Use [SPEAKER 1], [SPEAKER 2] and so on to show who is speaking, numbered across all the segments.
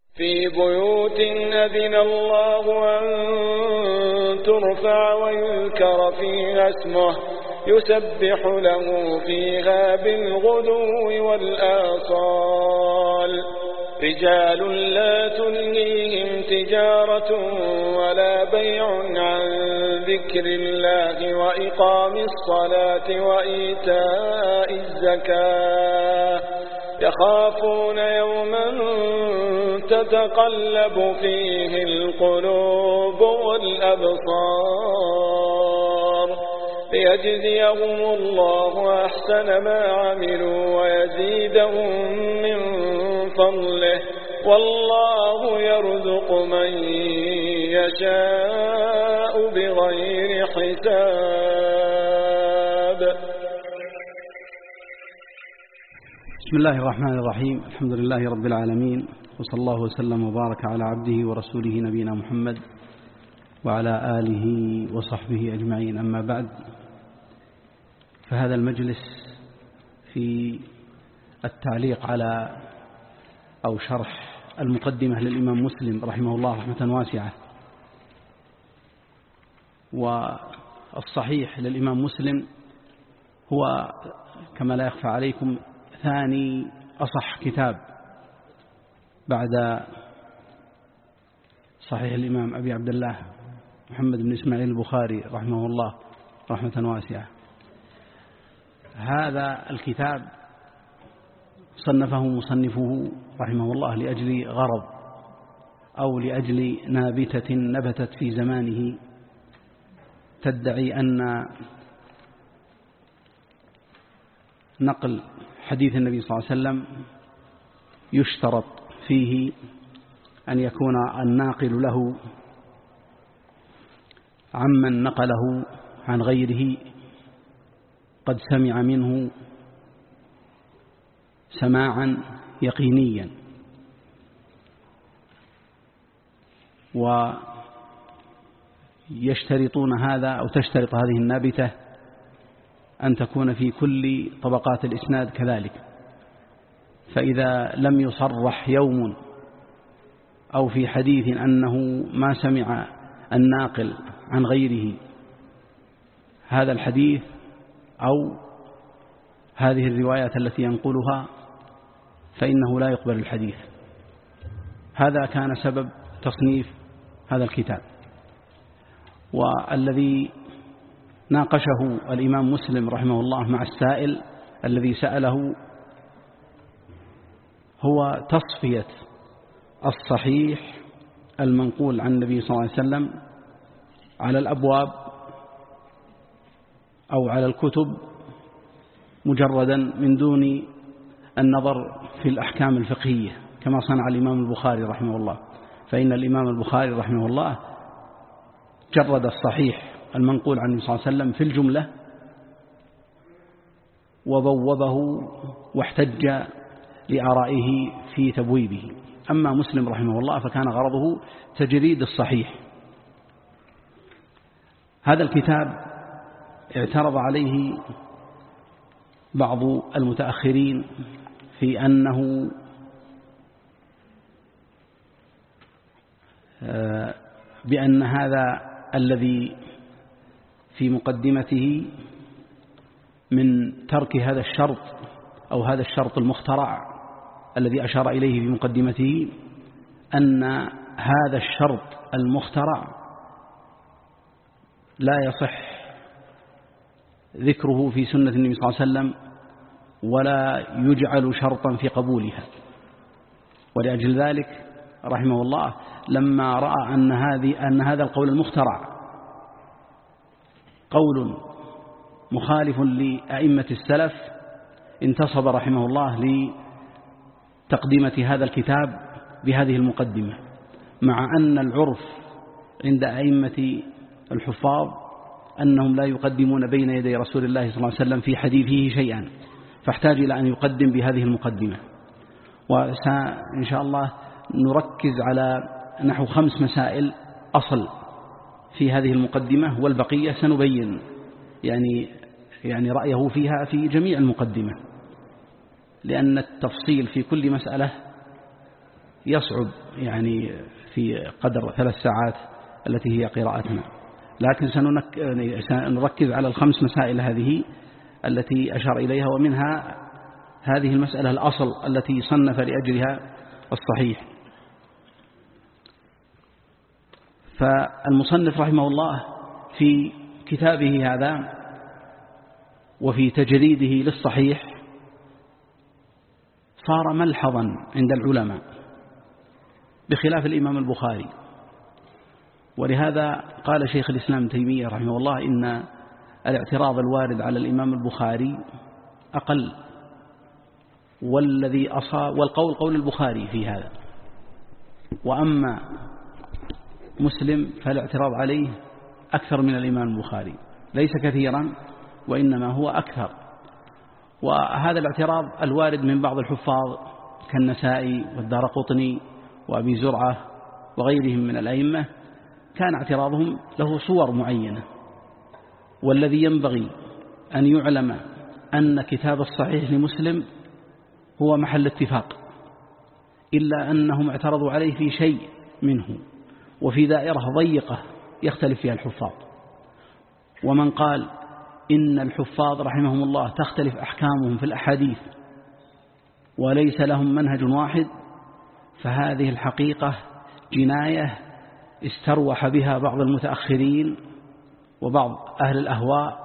[SPEAKER 1] في بيوت أذن الله أن ترفع ويذكر فيها اسمه يسبح له فيها بالغدو والآصال رجال لا تلهيهم تجارة ولا بيع عن ذكر الله وإقام الصلاة وإيتاء الزكاة يخافون يوما تتقلب فيه القلوب والأبصار ليجزيهم الله أحسن ما عملوا ويزيدهم من فضله والله يرزق من يشاء بغير حساب.
[SPEAKER 2] بسم الله الرحمن الرحيم. الحمد لله رب العالمين، وصلى الله وسلم وبارك على عبده ورسوله نبينا محمد وعلى آله وصحبه أجمعين. أما بعد، فهذا المجلس في التعليق على أو شرح المقدمة للإمام مسلم رحمه الله رحمة واسعة. والصحيح للإمام مسلم هو كما لا يخفى عليكم ثاني أصح كتاب بعد صحيح الإمام أبي عبد الله محمد بن إسماعيل البخاري رحمه الله رحمة واسعة. هذا الكتاب صنفه مصنفه رحمه الله لأجل غرض أو لأجل نابتة نبتت في زمانه تدعي أن نقل حديث النبي صلى الله عليه وسلم يشترط فيه أن يكون الناقل له عمن نقله عن غيره قد سمع منه سماعا يقينيا، ويشترطون هذا أو تشترط هذه النابتة أن تكون في كل طبقات الإسناد كذلك. فإذا لم يصرح يوم أو في حديث أنه ما سمع الناقل عن غيره هذا الحديث أو هذه الروايات التي ينقلها فإنه لا يقبل الحديث. هذا كان سبب تصنيف هذا الكتاب. والذي ناقشه الإمام مسلم رحمه الله مع السائل الذي سأله هو تصفية الصحيح المنقول عن النبي صلى الله عليه وسلم على الأبواب أو على الكتب مجردا من دون النظر في الأحكام الفقهية كما صنع الإمام البخاري رحمه الله. فإن الإمام البخاري رحمه الله جرد الصحيح المنقول عن النبي صلى الله عليه وسلم في الجملة وبوبه واحتج لآرائه في تبويبه. أما مسلم رحمه الله فكان غرضه تجريد الصحيح. هذا الكتاب اعترض عليه بعض المتأخرين في أنه بأن هذا الذي في مقدمته من ترك هذا الشرط أو هذا الشرط المخترع الذي أشار إليه في مقدمته أن هذا الشرط المخترع لا يصح ذكره في سنة النبي صلى الله عليه وسلم ولا يجعل شرطا في قبولها. ولأجل ذلك رحمه الله لما رأى أن هذا القول المخترع قول مخالف لأئمة السلف انتصب رحمه الله لتقديمة هذا الكتاب بهذه المقدمة، مع أن العرف عند أئمة الحفاظ أنهم لا يقدمون بين يدي رسول الله صلى الله عليه وسلم في حديثه شيئا، فاحتاج إلى أن يقدم بهذه المقدمة. وإن شاء الله نركز على نحو 5 مسائل أصل في هذه المقدمة، والبقية سنبين يعني رأيه فيها في جميع المقدمة، لأن التفصيل في كل مسألة يصعب يعني في قدر 3 ساعات التي هي قراءتنا، لكن سنركز على ال5 مسائل هذه التي أشار إليها، ومنها هذه المسألة الأصل التي صنف لأجلها الصحيح. فالمصنف رحمه الله في كتابه هذا وفي تجريده للصحيح صار ملحظا عند العلماء بخلاف الإمام البخاري، ولهذا قال شيخ الإسلام تيمية رحمه الله إن الاعتراض الوارد على الإمام البخاري أقل، والقول قول البخاري في هذا، وأما مسلم فالاعتراض عليه أكثر من الإمام البخاري، ليس كثيرا وإنما هو أكثر. وهذا الاعتراض الوارد من بعض الحفاظ كالنسائي والدارقطني وأبي زرعة وغيرهم من الأئمة كان اعتراضهم له صور معينة، والذي ينبغي أن يعلم أن كتاب الصحيح لمسلم هو محل اتفاق، إلا أنهم اعترضوا عليه في شيء منه وفي دائرة ضيقة يختلف فيها الحفاظ. ومن قال إن الحفاظ رحمهم الله تختلف أحكامهم في الأحاديث وليس لهم منهج واحد، فهذه الحقيقة جناية استروح بها بعض المتأخرين وبعض أهل الأهواء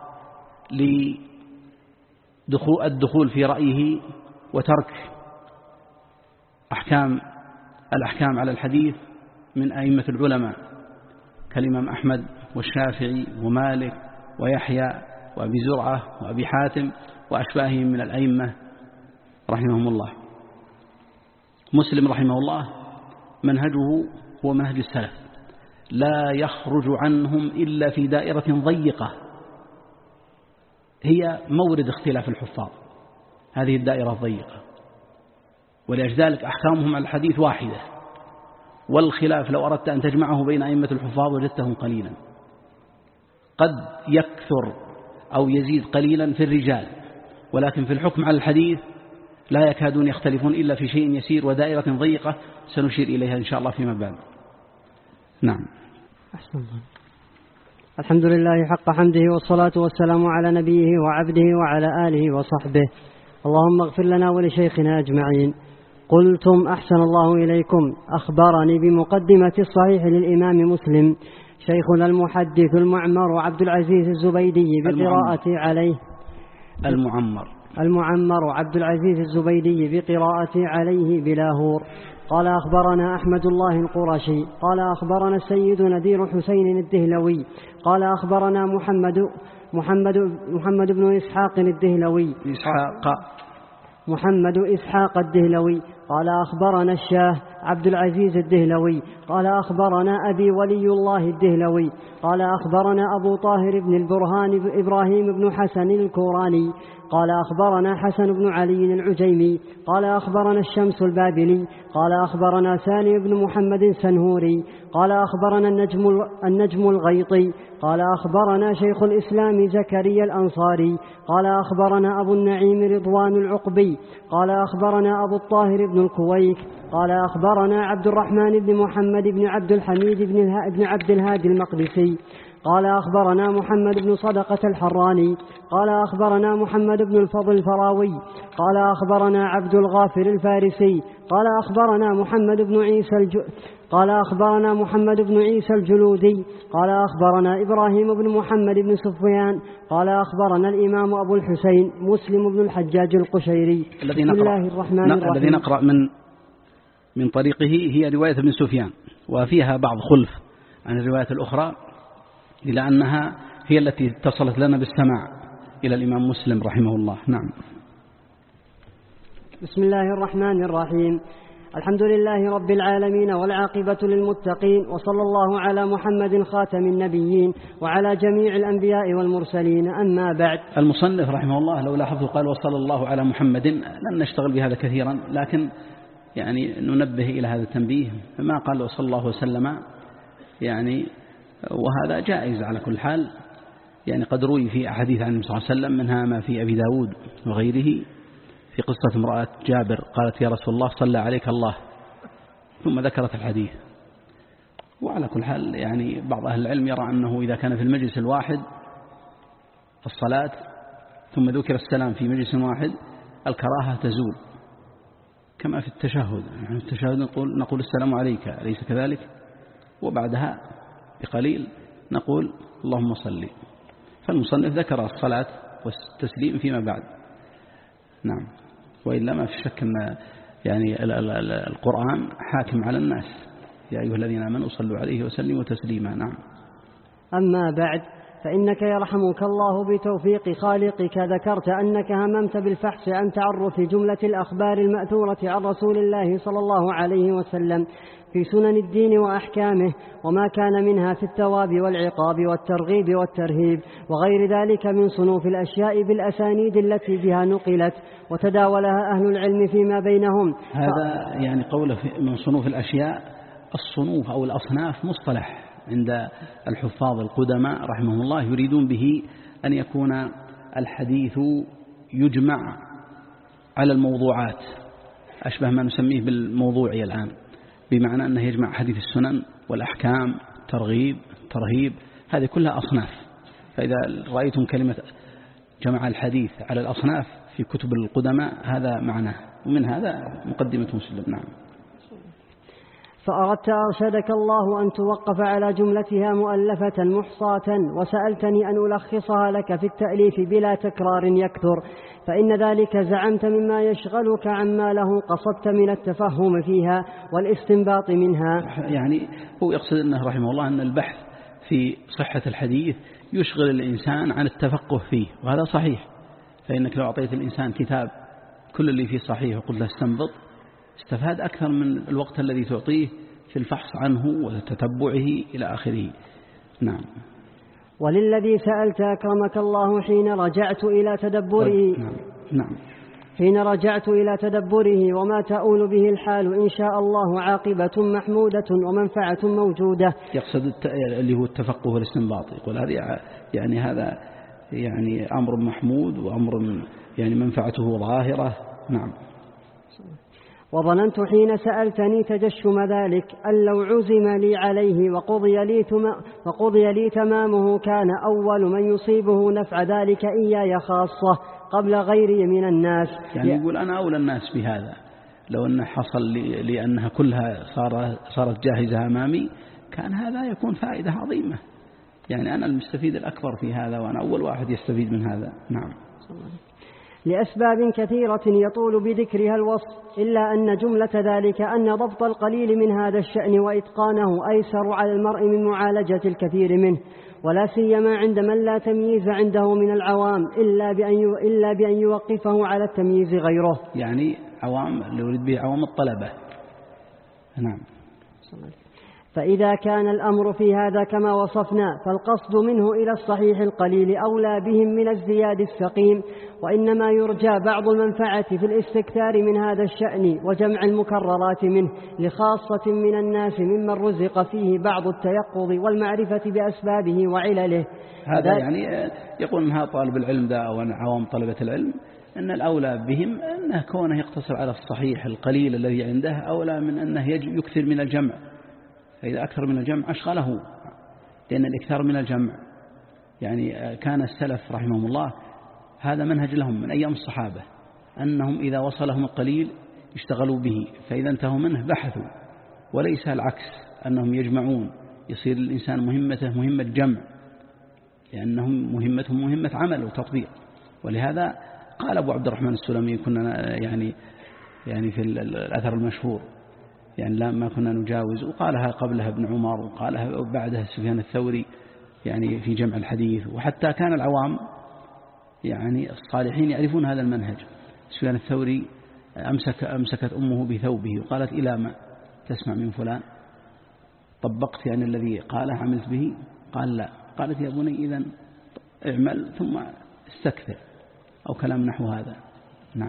[SPEAKER 2] للدخول في رأيه وترك الأحكام على الحديث من أئمة العلماء كالإمام أحمد والشافعي ومالك ويحيى وأبي زرعة وأبي حاتم وأشباههم من الأئمة رحمهم الله. مسلم رحمه الله منهجه هو منهج السلف، لا يخرج عنهم إلا في دائرة ضيقة هي مورد اختلاف الحفاظ، هذه الدائرة الضيقة، ولذلك أحكامهم على الحديث واحدة، والخلاف لو أردت أن تجمعه بين أئمة الحفاظ وجدته قليلا، قد يكثر أو يزيد قليلا في الرجال، ولكن في الحكم على الحديث لا يكادون يختلفون إلا في شيء يسير ودائرة ضيقة سنشير إليها إن شاء الله فيما بعد. نعم.
[SPEAKER 3] أحسن الله. الحمد لله حق حمده والصلاة والسلام على نبيه وعبده وعلى آله وصحبه. اللهم اغفر لنا ولشيخنا أجمعين. قلتم أحسن الله إليكم. أخبرني بمقدمة الصحيح للإمام مسلم شيخنا المحدث المعمر عبد العزيز الزبيدي بقراءة عليه المعمر عبد العزيز الزبيدي بقراءة عليه بلاهور. قال أخبرنا أحمد الله القرشي قال أخبرنا السيد نذير حسين الدهلوي قال أخبرنا محمد بن إسحاق الدهلوي محمد إسحاق الدهلوي قال أخبرنا الشاه عبد العزيز الدهلوي قال أخبرنا أبي ولي الله الدهلوي قال أخبرنا أبو طاهر بن البرهان إبراهيم بن حسن الكوراني قال أخبرنا حسن بن علي العجيمي قال أخبرنا الشمس البابلي قال أخبرنا سالم بن محمد سنهوري قال أخبرنا النجم الغيطي قال أخبرنا شيخ الإسلام زكريا الأنصاري قال أخبرنا أبو النعيم رضوان العقبي قال أخبرنا أبو الطاهر بن الكويك قال أخبرنا عبد الرحمن بن محمد بن عبد الحميد بن عبد الهادي المقدسي قال أخبرنا محمد بن صدقة الحراني قال أخبرنا محمد بن الفضل الفراوي قال أخبرنا عبد الغافر الفارسي قال أخبرنا محمد بن عيسى الجلودي قال أخبرنا إبراهيم بن محمد بن سفيان قال أخبرنا الإمام أبو الحسين مسلم بن الحجاج القشيري.
[SPEAKER 2] الذي نقرأ من طريقه هي رواية ابن سفيان، وفيها بعض خلف عن الروايات الأخرى إلى أنها هي التي اتصلت لنا بالسماع إلى الإمام مسلم رحمه الله. نعم.
[SPEAKER 3] بسم الله الرحمن الرحيم. الحمد لله رب العالمين والعاقبة للمتقين، وصلى الله على محمد خاتم النبيين وعلى جميع الأنبياء والمرسلين، أما بعد.
[SPEAKER 2] المصنف رحمه الله لو لاحظوا قال وصلى الله على محمد، لن نشتغل بهذا كثيرا، لكن يعني ننبه إلى هذا التنبيه، فما قال وصلى الله وسلم يعني، وهذا جائز على كل حال. يعني قد روي في أحاديث عن النبي صلى الله عليه وسلم منها ما في أبي داود وغيره في قصة امرأة جابر قالت يا رسول الله صلى عليك الله، ثم ذكرت الحديث. وعلى كل حال يعني بعض أهل العلم يرى أنه إذا كان في المجلس الواحد في الصلاة ثم ذكر السلام في مجلس واحد الكراهة تزول، كما في التشهد. يعني في التشهد نقول السلام عليك، أليس كذلك؟ وبعدها بقليل نقول اللهم صل. فالمصنف ذكر الصلاة والتسليم فيما بعد. نعم. وإلا ما في شك أن يعني القرآن حاكم على الناس، يا أيها الذين آمنوا صلوا عليه وسلموا تسليما. نعم.
[SPEAKER 3] أما بعد، فإنك يرحمك الله بتوفيق خالقك ذكرت أنك هممت بالفحص عن تعرف جملة الأخبار المأثورة عن رسول الله صلى الله عليه وسلم في سنن الدين وأحكامه، وما كان منها في الثواب والعقاب والترغيب والترهيب وغير ذلك من صنوف الأشياء بالأسانيد التي بها نقلت وتداولها أهل العلم فيما بينهم.
[SPEAKER 2] هذا يعني قوله من صنوف الأشياء. الصنوف أو الأصناف مصطلح عند الحفاظ القدماء رحمهم الله، يريدون به أن يكون الحديث يجمع على الموضوعات، أشبه ما نسميه بالموضوعي الآن، بمعنى أنه يجمع حديث السنن والأحكام، ترغيب، ترهيب، هذه كلها أصناف. فإذا رأيتم كلمة جمع الحديث على الأصناف في كتب القدماء هذا معناه، ومن هذا مقدمة مسلم. نعم.
[SPEAKER 3] فأردت أرشدك الله أن توقف على جملتها مؤلفة محصاة، وسألتني أن ألخصها لك في التأليف بلا تكرار يكثر، فإن ذلك زعمت مما يشغلك عما له قصدت من التفهم فيها والاستنباط منها.
[SPEAKER 2] يعني هو يقصد أنه رحمه الله أن البحث في صحة الحديث يشغل الإنسان عن التفقه فيه، وهذا صحيح. فإنك لو أعطيت الإنسان كتاب كل اللي فيه صحيح وقلت له استنبط، استفاد أكثر من الوقت الذي تعطيه في الفحص عنه وتتبعه إلى آخره. نعم.
[SPEAKER 3] وللذي سألت أكرمك الله حين رجعت إلى تدبره.
[SPEAKER 2] نعم.
[SPEAKER 3] حين رجعت إلى تدبره وما تؤول به الحال إن شاء الله عاقبة محمودة ومنفعة موجودة.
[SPEAKER 2] يقصد اللي هو التفقه والاستنباط، يقول هذا يعني أمر محمود وأمر يعني منفعته ظاهرة. نعم.
[SPEAKER 3] وظننت حين سألتني تجشم ذلك أن لو عزم لي عليه وقضي لي تمامه كان أول من يصيبه نفع ذلك إياي خاصة قبل غيري من الناس.
[SPEAKER 2] يعني يقول أنا أولى الناس بهذا، لو أنه حصل لأنها كلها صارت جاهزة أمامي كان هذا يكون فائدة عظيمة. يعني أنا المستفيد الأكبر في هذا، وأنا أول واحد يستفيد من هذا. نعم.
[SPEAKER 3] لأسباب كثيرة يطول بذكرها الوصف، إلا أن جملة ذلك أن ضبط القليل من هذا الشأن وإتقانه أيسر على المرء من معالجة الكثير منه، ولا سيما عند من لا تمييز عنده من العوام إلا بأن يوقفه على التمييز غيره.
[SPEAKER 2] يعني عوام اللي يريد به عوام الطلبة. نعم.
[SPEAKER 3] فإذا كان الأمر في هذا كما وصفنا فالقصد منه إلى الصحيح القليل أولى بهم من الزياد السقيم، وإنما يرجى بعض المنفعة في الاستكثار من هذا الشأن وجمع المكررات منه لخاصة من الناس ممن رزق فيه بعض التيقظ والمعرفة بأسبابه وعلله.
[SPEAKER 2] هذا يعني يقول أنها طالب العلم ذا أو عوام طلبة العلم أن الأولى بهم أنه كونه يقتصر على الصحيح القليل الذي عنده أولى من أنه يكثر من الجمع. فإذا أكثر من الجمع أشغله، لأن الإكثار من الجمع يعني كان السلف رحمهم الله هذا منهج لهم من أيام الصحابة، أنهم إذا وصلهم القليل اشتغلوا به، فإذا انتهوا منه بحثوا، وليس العكس أنهم يجمعون. يصير الإنسان مهمته مهمة جمع، لأنهم مهمتهم مهمة عمل وتطبيق. ولهذا قال أبو عبد الرحمن السلمي كنا يعني في الأثر المشهور يعني لا ما كنا نجاوز، وقالها قبلها ابن عمر وقالها بعدها سفيان الثوري يعني في جمع الحديث. وحتى كان العوام يعني الصالحين يعرفون هذا المنهج. سفيان الثوري أمسكت أمه بثوبه وقالت إلى ما تسمع من فلان؟ طبقت يعني الذي قاله عملت به؟ قال لا. قالت يا بني إذن اعمل ثم استكثر، أو كلام نحو هذا. نعم.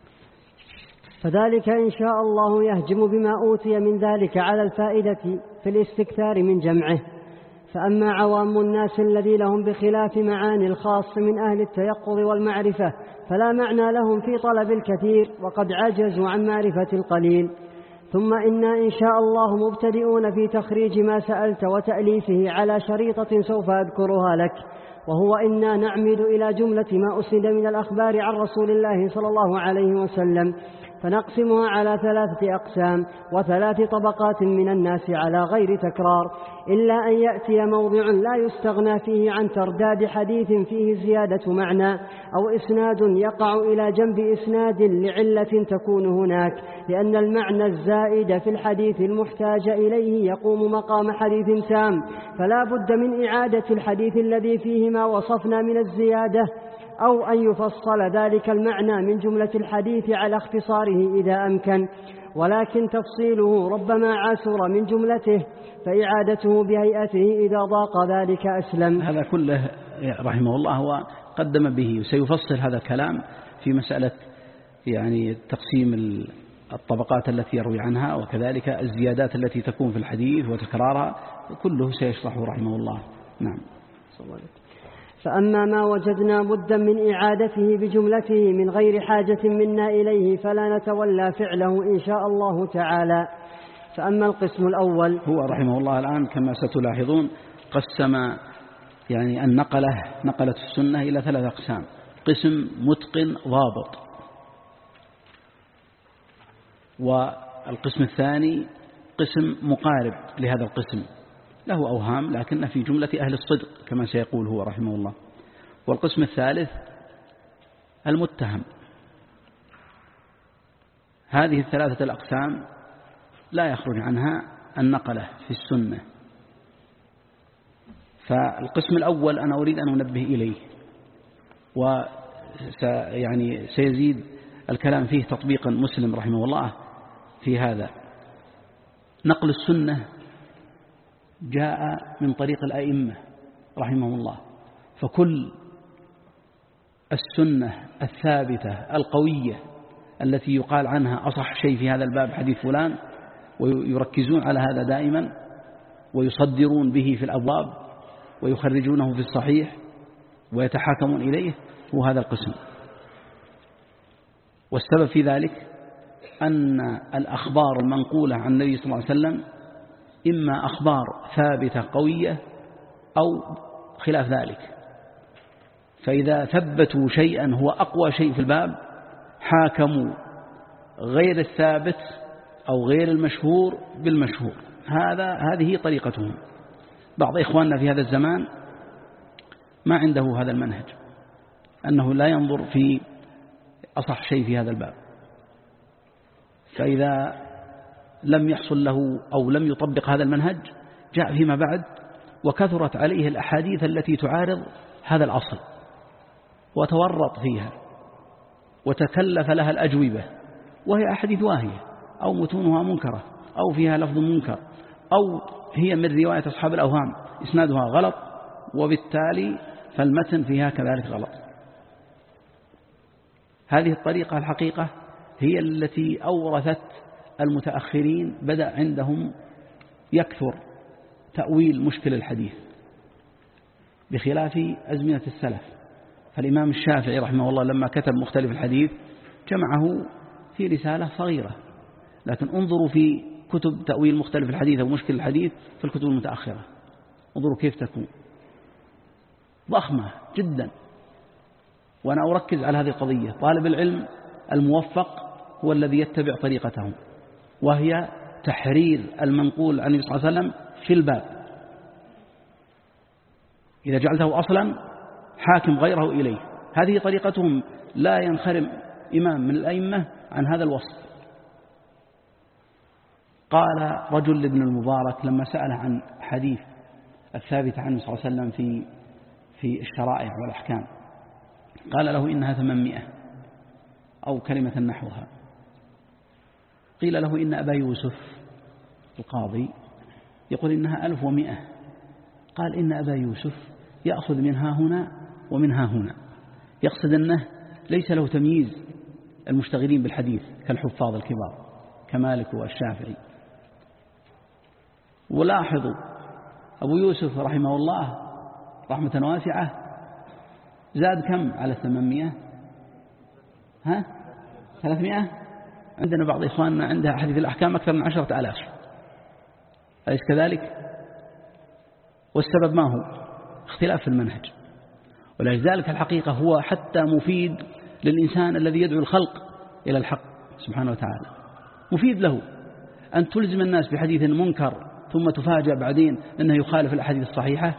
[SPEAKER 3] فذلك إن شاء الله يهجم بما أوتي من ذلك على الفائدة في الاستكثار من جمعه. فأما عوام الناس الذي لهم بخلاف معاني الخاص من أهل التيقظ والمعرفة فلا معنى لهم في طلب الكثير وقد عجزوا عن معرفة القليل، ثم إنا إن شاء الله مبتدئون في تخريج ما سألت وتأليفه على شريطة سوف أذكرها لك، وهو إنا نعمد إلى جملة ما أسند من الأخبار عن رسول الله صلى الله عليه وسلم، فنقسمها على 3 أقسام و3 طبقات من الناس على غير تكرار، إلا أن يأتي موضع لا يستغنى فيه عن ترداد حديث فيه زيادة معنى أو إسناد يقع إلى جنب إسناد لعلة تكون هناك، لأن المعنى الزائد في الحديث المحتاج إليه يقوم مقام حديث تام، فلا بد من إعادة الحديث الذي فيه ما وصفنا من الزيادة، أو أن يفصل ذلك المعنى من جملة الحديث على اختصاره إذا أمكن، ولكن تفصيله ربما عسر من جملته، فإعادته بهيئته إذا ضاق ذلك أسلم.
[SPEAKER 2] هذا كله رحمه الله هو قدم به، وسيفصل هذا الكلام في مسألة يعني تقسيم الطبقات التي يروي عنها، وكذلك الزيادات التي تكون في الحديث وتكرارها، كله سيشرحه رحمه الله. نعم.
[SPEAKER 3] فأما ما وجدنا بدا من إعادته بجملته من غير حاجة منا إليه فلا نتولى فعله إن شاء الله تعالى. فأما القسم الأول،
[SPEAKER 2] هو رحمه الله الآن كما ستلاحظون قسم يعني نقلة السنة إلى 3 أقسام: قسم متقن ضابط، والقسم الثاني قسم مقارب لهذا القسم له أوهام لكن في جملة أهل الصدق كما سيقول هو رحمه الله، والقسم الثالث المتهم. هذه ال3 الأقسام لا يخرج عنها النقلة في السنة. فالقسم الأول أنا أريد أن أنبه إليه، يعني سيزيد الكلام فيه تطبيقا مسلم رحمه الله في هذا. نقل السنة جاء من طريق الأئمة رحمه الله، فكل السنة الثابتة القوية التي يقال عنها أصح شيء في هذا الباب حديث فلان، ويركزون على هذا دائما ويصدرون به في الأبواب ويخرجونه في الصحيح ويتحاكمون إليه، هو هذا القسم. والسبب في ذلك أن الأخبار المنقولة عن النبي صلى الله عليه وسلم إما أخبار ثابتة قوية أو خلاف ذلك، فإذا ثبتوا شيئا هو أقوى شيء في الباب حاكموا غير الثابت أو غير المشهور بالمشهور. هذه طريقتهم. بعض إخواننا في هذا الزمان ما عنده هذا المنهج، أنه لا ينظر في أصح شيء في هذا الباب، فإذا لم يحصل له أو لم يطبق هذا المنهج جاء فيما بعد وكثرت عليه الأحاديث التي تعارض هذا الأصل وتورط فيها وتكلف لها الأجوبة، وهي أحاديث واهية أو متونها منكرة أو فيها لفظ منكر أو هي من رواية أصحاب الأوهام إسنادها غلط، وبالتالي فالمتن فيها كذلك غلط. هذه الطريقة الحقيقة هي التي أورثت المتأخرين، بدأ عندهم يكثر تأويل مشكل الحديث بخلاف أزمنة السلف. فالإمام الشافعي رحمه الله لما كتب مختلف الحديث جمعه في رسالة صغيرة، لكن انظروا في كتب تأويل مختلف الحديث أو مشكل الحديث في الكتب المتأخرة، انظروا كيف تكون ضخمة جدا. وأنا أركز على هذه القضية. طالب العلم الموفق هو الذي يتبع طريقتهم، وهي تحرير المنقول عن النبي صلى الله عليه وسلم في الباب. إذا جعلته أصلا حاكم غيره إليه. هذه طريقتهم، لا ينخرم إمام من الأئمة عن هذا الوصف. قال رجل لابن المبارك لما سأله عن حديث الثابت عنه صلى الله عليه وسلم في الشرائع والأحكام، قال له إنها 800 أو كلمة نحوها. قيل له إن أبا يوسف القاضي يقول إنها 1100. قال إن أبا يوسف يأخذ منها هنا ومنها هنا، يقصد أنه ليس له تمييز المشتغلين بالحديث كالحفاظ الكبار كمالك والشافعي. ولاحظوا أبو يوسف رحمه الله رحمة واسعة زاد كم على 800؟ 300 عندنا بعض إخواننا عندها أحاديث الأحكام أكثر من 10,000، أليس كذلك؟ والسبب ما هو؟ اختلاف في المنهج. ولذلك الحقيقة هو حتى مفيد للإنسان الذي يدعو الخلق إلى الحق سبحانه وتعالى، مفيد له أن تلزم الناس بحديث منكر ثم تفاجأ بعدين أنه يخالف الأحاديث الصحيحة،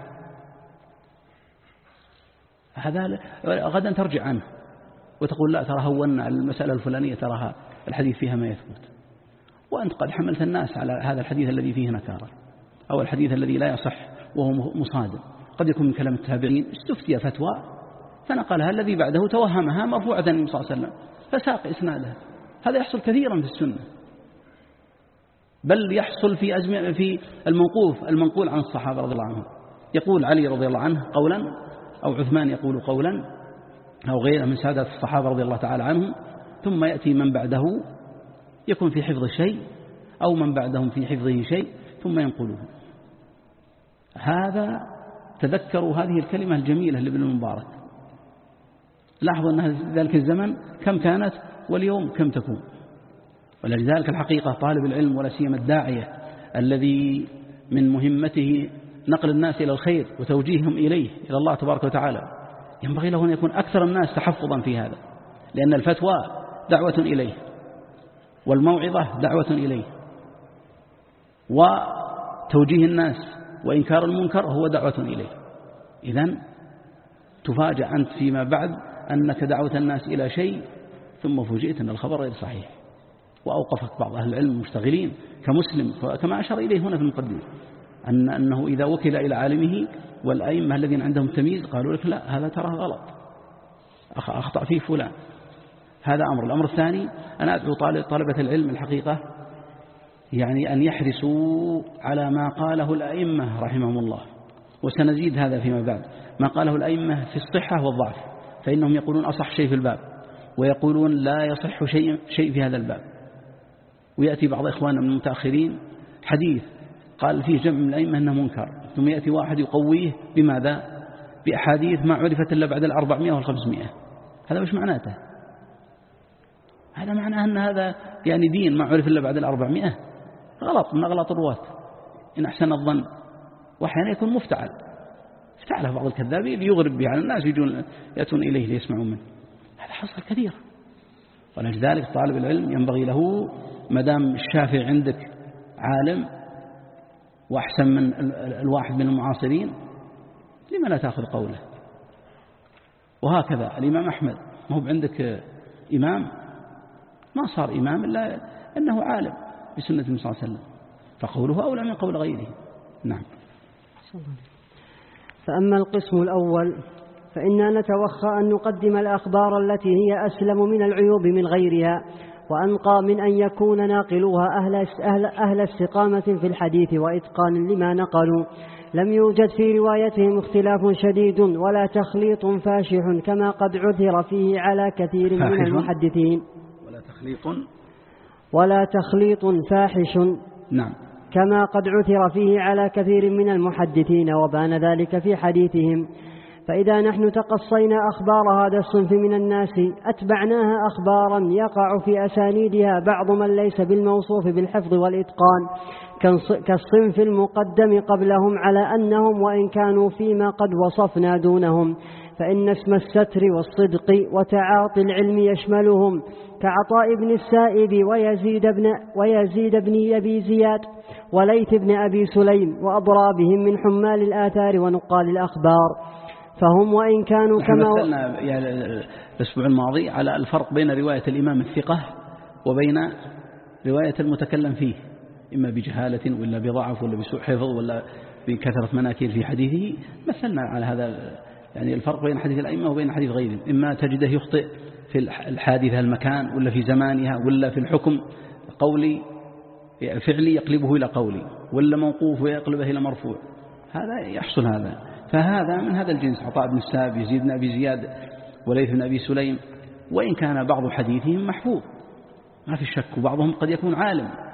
[SPEAKER 2] هذا غدا ترجع عنه وتقول لا ترى هونا المسألة الفلانية تراها الحديث فيها ما يثبت، وأنت قد حملت الناس على هذا الحديث الذي فيه نكارة أو الحديث الذي لا يصح وهو مصادم. قد يكون من كلام التابعين، استفتي فتوى فنقلها الذي بعده توهمها مرفوعة النبي صلى الله عليه وسلم فساق إسنادها. هذا يحصل كثيرا في السنة، بل يحصل في المنقول عن الصحابة رضي الله عنهم. يقول علي رضي الله عنه قولا، أو عثمان يقول قولا، أو غيره من سادة الصحابة رضي الله تعالى عنهم، ثم يأتي من بعده يكون في حفظ شيء أو من بعدهم في حفظه شيء ثم ينقلوه. هذا تذكروا هذه الكلمة الجميلة لابن المبارك، لاحظوا أن ذلك الزمن كم كانت واليوم كم تكون. ولذلك الحقيقة طالب العلم ولا سيما الداعية الذي من مهمته نقل الناس إلى الخير وتوجيههم إليه إلى الله تبارك وتعالى، ينبغي له أن يكون أكثر الناس تحفظا في هذا، لأن الفتوى دعوة إليه والموعظة دعوة إليه، وتوجيه الناس وإنكار المنكر هو دعوة إليه. إذن تفاجأ أنت فيما بعد أنك دعوت الناس إلى شيء ثم فوجئت أن الخبر غير صحيح، وأوقفك بعض أهل العلم المشتغلين كمسلم كما أشار إليه هنا في المقدمة أنه إذا وكل إلى عالمه والأئمة الذين عندهم تمييز قالوا لك لا هذا ترى غلط أخطأ فيه فلان. هذا أمر. الأمر الثاني أنا أدعو طلبة العلم الحقيقة يعني أن يحرصوا على ما قاله الأئمة رحمهم الله، وسنزيد هذا فيما بعد، ما قاله الأئمة في الصحة والضعف، فإنهم يقولون أصح شيء في الباب ويقولون لا يصح شيء في هذا الباب. ويأتي بعض إخواننا من المتأخرين حديث قال فيه جمع من الأئمة أنه منكر، ثم يأتي واحد يقويه بماذا؟ بأحاديث ما عرفت إلا بعد 400 وال500. هذا مش معناته؟ هذا معناه أن هذا يعني دين ما عرف إلا بعد 400. غلط من أغلاط الرواة إن أحسن الظن، وأحيانا يكون مفتعل افتعله بعض الكذابين ليغرب به على الناس يأتون إليه ليسمعون منه. هذا حصل كثير. ولذلك طالب العلم ينبغي له مدام الشافعي عندك عالم وأحسن من الواحد من المعاصرين لما لا تأخذ قوله؟ وهكذا الإمام أحمد ما هو عندك إمام، ما صار إمام إلا أنه عالم بسنة النبي صلى الله عليه وسلم، فقوله أولى من قول غيره. نعم.
[SPEAKER 3] فأما القسم الأول فإننا نتوخى أن نقدم الأخبار التي هي أسلم من العيوب من غيرها وأنقى من أن يكون ناقلوها أهل استقامة في الحديث وإتقان لما نقلوا، لم يوجد في روايتهم اختلاف شديد ولا تخليط فاشح كما قد عثر فيه على كثير من المحدثين، ولا تخليط فاحش
[SPEAKER 2] نعم
[SPEAKER 3] كما قد عثر فيه على كثير من المحدثين، وبان ذلك في حديثهم. فإذا نحن تقصينا أخبار هذا الصنف من الناس أتبعناها أخبارا يقع في أسانيدها بعض من ليس بالموصوف بالحفظ والإتقان كالصنف المقدم قبلهم على أنهم وإن كانوا فيما قد وصفنا دونهم، فإن اسم الستر والصدق وتعاطي العلم يشملهم كعطاء بن السائب ويزيد بن أبي زياد وليث بن أبي سليم وأضرابهم من حمال الآثار ونقال الأخبار، فهم وإن كانوا كما
[SPEAKER 2] مثلنا الأسبوع الماضي على الفرق بين رواية الإمام الثقة وبين رواية المتكلم فيه، إما بجهالة ولا بضعف ولا بسوء حفظ ولا بكثرة مناكير في حديثه. مثلنا على هذا يعني الفرق بين حديث الأئمة وبين حديث غيرهم، إما تجده يخطئ في الحادثة المكان ولا في زمانها ولا في الحكم قولي فعلي يقلبه إلى قولي ولا موقوف ويقلبه إلى مرفوع، هذا يحصل هذا. فهذا من هذا الجنس، عطاء بن السائب يزيد بن أبي زياد وليث بن أبي سليم، وإن كان بعض حديثهم محفوظ ما في شك، وبعضهم قد يكون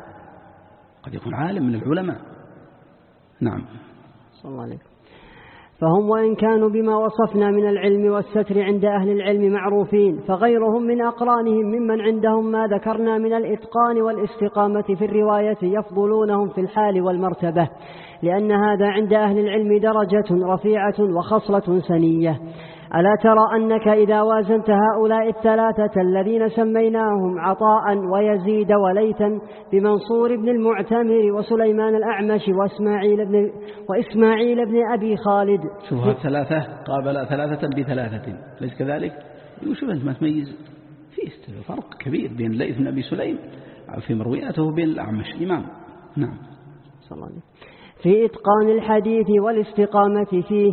[SPEAKER 2] عالم من العلماء. نعم.
[SPEAKER 3] صلى الله عليه. فهم وإن كانوا بما وصفنا من العلم والستر عند أهل العلم معروفين، فغيرهم من أقرانهم ممن عندهم ما ذكرنا من الإتقان والاستقامة في الرواية يفضلونهم في الحال والمرتبة، لأن هذا عند أهل العلم درجة رفيعة وخصلة سنية. ألا ترى أنك إذا وازنت هؤلاء الثلاثة الذين سميناهم عطاء ويزيد وليثا بمنصور بن المعتمر وسليمان الأعمش وإسماعيل بن أبي خالد،
[SPEAKER 2] شوف ثلاثة قابل ثلاثة بثلاثة، ليس كذلك؟ شوف أنت ما تميز، في فرق كبير بين ليث بن أبي سليم في مروياته وبين الأعمش إمام. نعم.
[SPEAKER 3] صلى الله عليه وسلم. في إتقان الحديث والاستقامة فيه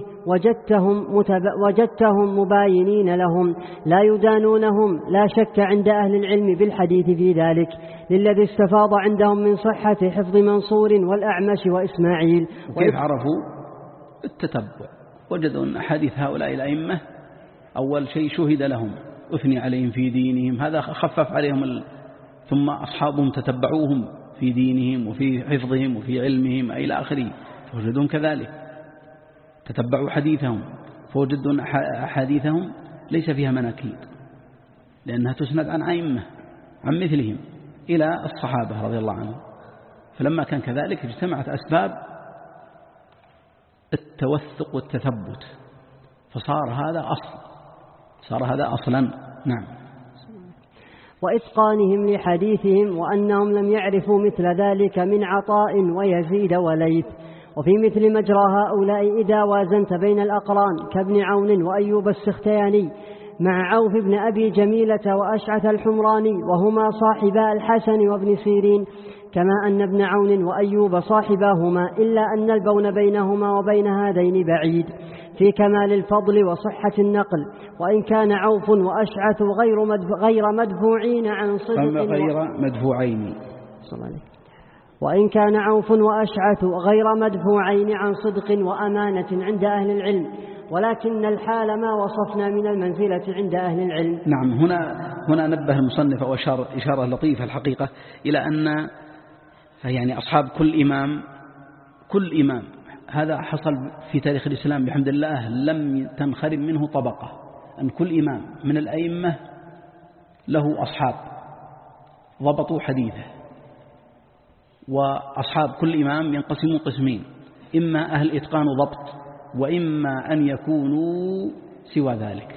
[SPEAKER 3] وجدتهم مباينين لهم لا يدانونهم، لا شك عند أهل العلم بالحديث في ذلك، للذي استفاض عندهم من صحة حفظ منصور والأعمش وإسماعيل.
[SPEAKER 2] وكيف عرفوا؟ التتبع، وجدوا أن أحاديث هؤلاء الأئمة أول شيء شهد لهم، أثني عليهم في دينهم، هذا خفف عليهم ثم أصحابهم تتبعوهم في دينهم وفي حفظهم وفي علمهم إلى آخره، فوجدون كذلك تتبعوا حديثهم، فوجدوا أن أحاديثهم ليس فيها مناكير، لأنها تسند عن أئمة عن مثلهم إلى الصحابة رضي الله عنهم. فلما كان كذلك اجتمعت أسباب التوثق والتثبت، فصار هذا أصلا. نعم.
[SPEAKER 3] وإتقانهم لحديثهم، وأنهم لم يعرفوا مثل ذلك من عطاء ويزيد وليث. وفي مثل مجرى هؤلاء إذا وازنت بين الأقران كابن عون وأيوب السختياني مع عوف بن أبي جميلة وأشعث الحمراني، وهما صاحبا الحسن وابن سيرين، كما أن ابن عون وأيوب صاحباهما، إلا أن البون بينهما وبين هذين بعيد في كمال الفضل وصحة النقل، وإن كان عوف وأشعث غير مدفوعين عن صدق وإن كان عوف وأشعث غير مدفوعين عن صدق وأمانة عند أهل العلم، ولكن الحال ما وصفنا من المنزلة عند أهل العلم.
[SPEAKER 2] نعم. هنا نبه المصنف وأشار إشارة لطيفة الحقيقة إلى أن يعني أصحاب كل إمام هذا حصل في تاريخ الإسلام بحمد الله، لم تنخرم منه طبقة، أن كل إمام من الأئمة له أصحاب ضبطوا حديثه، وأصحاب كل إمام ينقسمون قسمين، إما أهل إتقان وضبط، وإما أن يكونوا سوى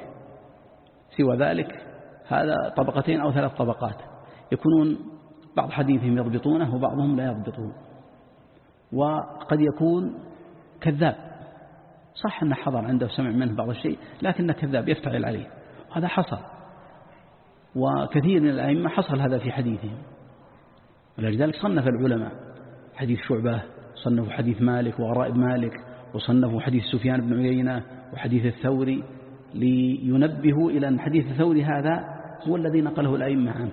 [SPEAKER 2] ذلك هذا طبقتين أو 3 طبقات، يكونون بعض حديثهم يضبطونه وبعضهم لا يضبطون، وقد يكون كذاب، صح أنه حضر عنده سمع منه بعض الشيء، لكنه كذاب يفتعل عليه، هذا حصل، وكثير من الأئمة حصل هذا في حديثهم. ولذلك صنف العلماء حديث شعبة، صنفوا حديث مالك وغرائب مالك، وصنفوا حديث سفيان بن عيينة وحديث الثوري، لينبهوا إلى أن حديث الثوري هذا هو الذي نقله الأئمة عنه.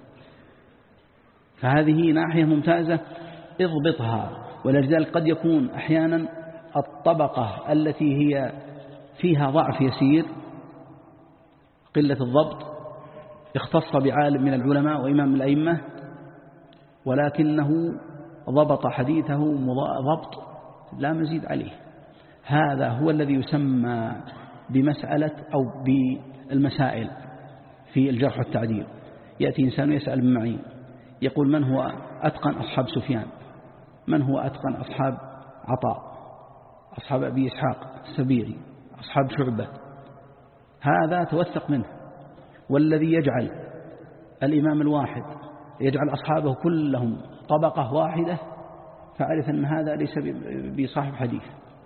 [SPEAKER 2] فهذه ناحية ممتازة اضبطها. ولذلك قد يكون أحيانا الطبقة التي هي فيها ضعف يسير، قلة الضبط، اختص بعالم من العلماء وإمام الأئمة، ولكنه ضبط حديثه ضبط لا مزيد عليه، هذا هو الذي يسمى بمسألة أو بالمسائل في الجرح والتعديل. يأتي إنسان يسأل ابن معين يقول: من هو أتقن أصحاب سفيان؟ من هو أتقن أصحاب عطاء؟ أصحاب أبي إسحاق السبيعي؟ أصحاب شعبة؟ هذا توثق منه. والذي يجعل الإمام الواحد يجعل أصحابه كلهم طبقة واحدة، فعرف أن هذا ليس بصاحب حديث.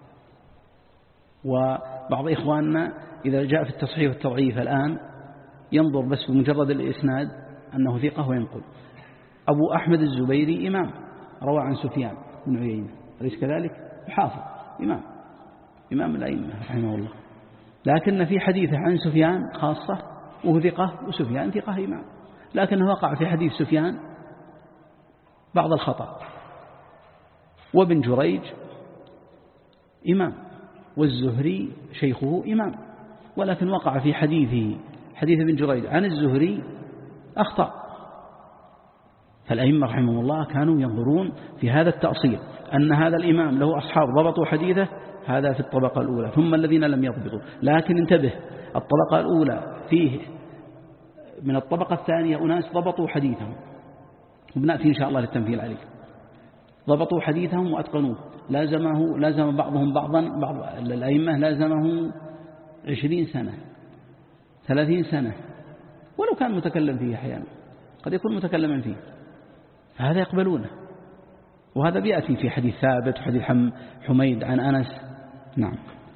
[SPEAKER 2] وبعض إخواننا إذا جاء في التصحيح والتضعيف الآن ينظر بس بمجرد الإسناد أنه ثقة وينقل. أبو أحمد الزبيري إمام روى عن سفيان بن عيينة، أليس كذلك؟ حافظ إمام الأئمة رحمه الله، لكن في حديثه عن سفيان خاصة وهو ثقة، وسفيان ثقة إمام، لكنه وقع في حديث سفيان بعض الخطأ. وابن جريج إمام، والزهري شيخه إمام، ولكن وقع في حديث ابن جريج عن الزهري أخطأ. فالأئمة رحمهم الله كانوا ينظرون في هذا التأصيل، أن هذا الإمام له أصحاب ضبطوا حديثه، هذا في الطبقة الأولى، ثم الذين لم يضبطوا. لكن انتبه، الطبقة الأولى فيه من الطبقة الثانية أناس ضبطوا حديثهم، وبنأتي إن شاء الله للتمثيل عليه. ضبطوا حديثهم وأتقنوه، لازم بعضهم بعضا، بعض الأئمة لازمه 20 سنة 30 سنة، ولو كان متكلم فيه أحيانا، قد يكون متكلما فيه، فهذا يقبلونه. وهذا بيأتي في حديث ثابت وحديث حميد عن أنس. نعم.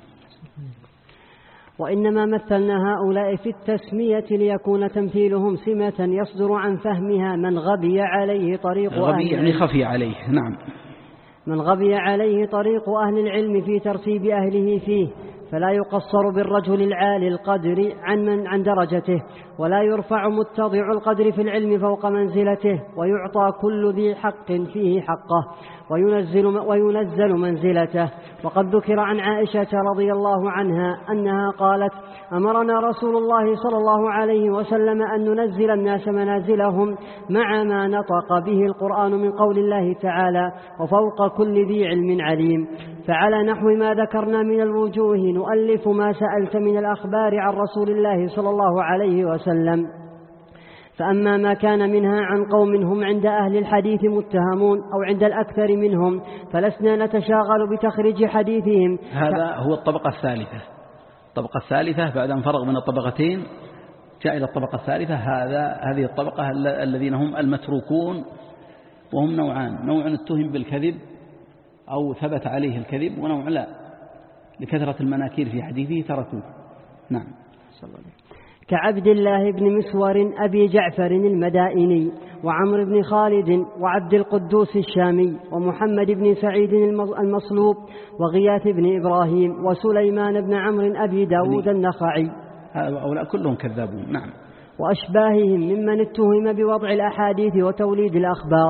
[SPEAKER 3] وإنما مثلنا هؤلاء في التسمية ليكون تمثيلهم سمة يصدر عن فهمها من غبي عليه طريق
[SPEAKER 2] غبي يعني خفي عليه. نعم.
[SPEAKER 3] من غبي عليه طريق أهل العلم في ترتيب أهله فيه، فلا يقصر بالرجل العالي القدر عن درجته، ولا يرفع متضع القدر في العلم فوق منزلته، ويعطى كل ذي حق فيه حقه، وينزل منزلته. وقد ذكر عن عائشة رضي الله عنها أنها قالت: أمرنا رسول الله صلى الله عليه وسلم أن ننزل الناس منازلهم مع ما نطق به القرآن من قول الله تعالى: وفوق كل ذي علم عليم. فعلى نحو ما ذكرنا من الوجوه نؤلف ما سألت من الأخبار عن رسول الله صلى الله عليه وسلم. فأما ما كان منها عن قوم هم عند أهل الحديث متهمون أو عند الأكثر منهم فلسنا نتشاغل بتخريج حديثهم.
[SPEAKER 2] هذا هو الطبقة الثالثة. الطبقة الثالثة بعد أن فرغ من الطبقتين جاء إلى الطبقة الثالثة. هذه الطبقة الذين هم المتروكون، وهم نوعان: نوع اتهم بالكذب أو ثبت عليه الكذب، ونوع لا، لكثرة المناكير في حديثه تركوه. نعم.
[SPEAKER 3] كعبد الله بن مسور أبي جعفر المدائني، وعمر بن خالد، وعبد القدوس الشامي، ومحمد بن سعيد المصلوب، وغياث بن إبراهيم، وسليمان بن عمرو أبي داود النخعي.
[SPEAKER 2] هؤلاء كلهم كذابون. نعم.
[SPEAKER 3] وأشباههم ممن اتهم بوضع الأحاديث وتوليد الأخبار.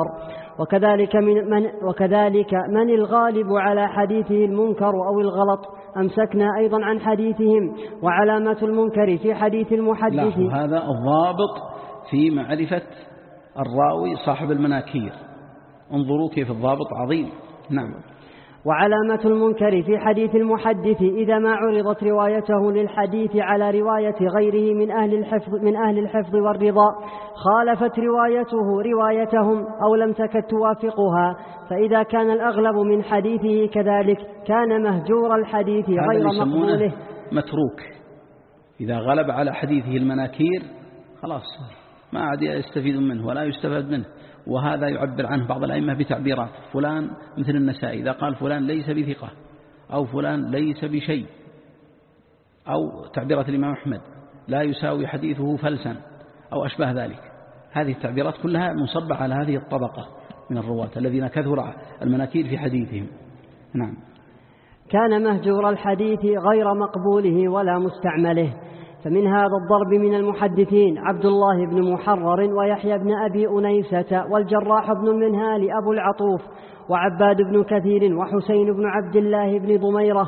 [SPEAKER 3] وكذلك من الغالب على حديثه المنكر أو الغلط أمسكنا أيضا عن حديثهم. وعلامة المنكر في حديث المحدث،
[SPEAKER 2] هذا الضابط في معرفة الراوي صاحب المناكير. انظروا كيف الضابط عظيم. نعم.
[SPEAKER 3] وعلامة المنكر في حديث المحدث إذا ما عرضت روايته للحديث على رواية غيره من أهل الحفظ والرضا خالفت روايته روايتهم أو لم تكد توافقها، فإذا كان الأغلب من حديثه كذلك كان مهجور الحديث غير مقبوله
[SPEAKER 2] متروك. إذا غلب على حديثه المناكير خلاص ما عاد يستفيد منه ولا يستفاد منه. وهذا يعبر عنه بعض الأئمة بتعبيرات: فلان مثل النسائي إذا قال فلان ليس بثقة، أو فلان ليس بشيء، أو تعبيرات الإمام أحمد: لا يساوي حديثه فلسا، أو أشبه ذلك. هذه التعبيرات كلها منصبة على هذه الطبقة من الرواة الذين كثر المناكير في حديثهم. نعم.
[SPEAKER 3] كان مهجور الحديث غير مقبوله ولا مستعمله. فمن هذا الضرب من المحدثين عبد الله بن محرر، ويحيى بن أبي أنيسة، والجراح بن المنهال أبو العطوف، وعباد بن كثير، وحسين بن عبد الله بن ضميرة،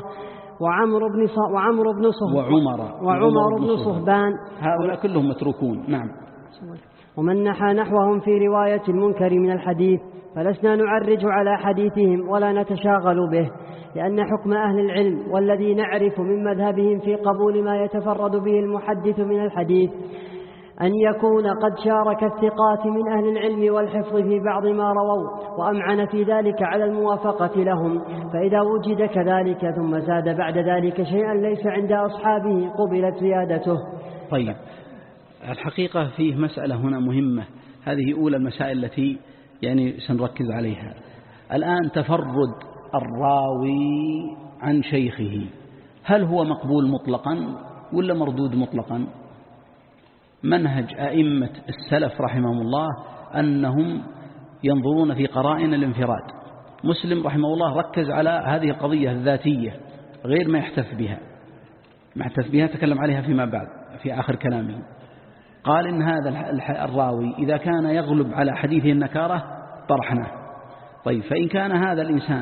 [SPEAKER 3] وعمر بن صهبان.
[SPEAKER 2] هؤلاء كلهم متروكون. نعم.
[SPEAKER 3] ومن نحى نحوهم في رواية المنكر من الحديث فلسنا نعرج على حديثهم ولا نتشاغل به، لأن حكم أهل العلم والذي نعرف من مذهبهم في قبول ما يتفرد به المحدث من الحديث أن يكون قد شارك الثقات من أهل العلم والحفظ في بعض ما رووا، وأمعن في ذلك على الموافقة لهم. فإذا وجد كذلك ثم زاد بعد ذلك شيئا ليس عند أصحابه قبلت زيادته.
[SPEAKER 2] طيب، الحقيقة فيه مسألة هنا مهمة، هذه أولى المسائل التي سنركز عليها الآن. تفرد الراوي عن شيخه، هل هو مقبول مطلقا ولا مردود مطلقا؟ منهج أئمة السلف رحمهم الله أنهم ينظرون في قرائن الانفراد. مسلم رحمه الله ركز على هذه القضية الذاتية غير ما يحتف بها، تكلم عليها فيما بعد في آخر كلامه. قال إن هذا الراوي إذا كان يغلب على حديثه النكارة طرحناه. طيب، فإن كان هذا الإنسان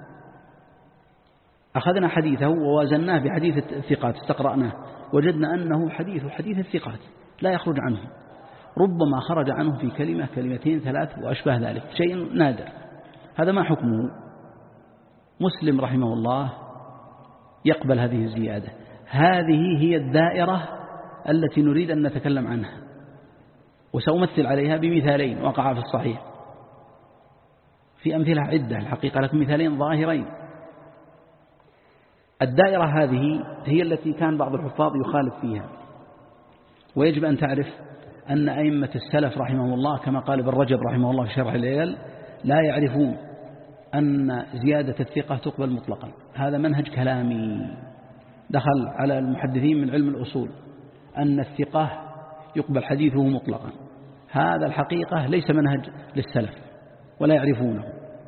[SPEAKER 2] أخذنا حديثه ووازناه بحديث الثقات استقرأناه وجدنا أنه حديث الثقات لا يخرج عنه، ربما خرج عنه في كلمة كلمتين ثلاث وأشبه ذلك، شيء نادر. هذا ما حكمه؟ مسلم رحمه الله يقبل هذه الزيادة. هذه هي الدائرة التي نريد أن نتكلم عنها، وسأمثل عليها بمثالين وقع في الصحيح، في أمثلة عدة الحقيقة، لكن مثالين ظاهرين. الدائرة هذه هي التي كان بعض الحفاظ يخالف فيها، ويجب أن تعرف أن أئمة السلف رحمه الله كما قال ابن رجب رحمه الله في شرح العلل لا يعرفون أن زيادة الثقة تقبل مطلقا. هذا منهج كلامي دخل على المحدثين من علم الأصول أن الثقة يقبل حديثه مطلقا. هذا الحقيقة ليس منهج للسلف ولا يعرفونه،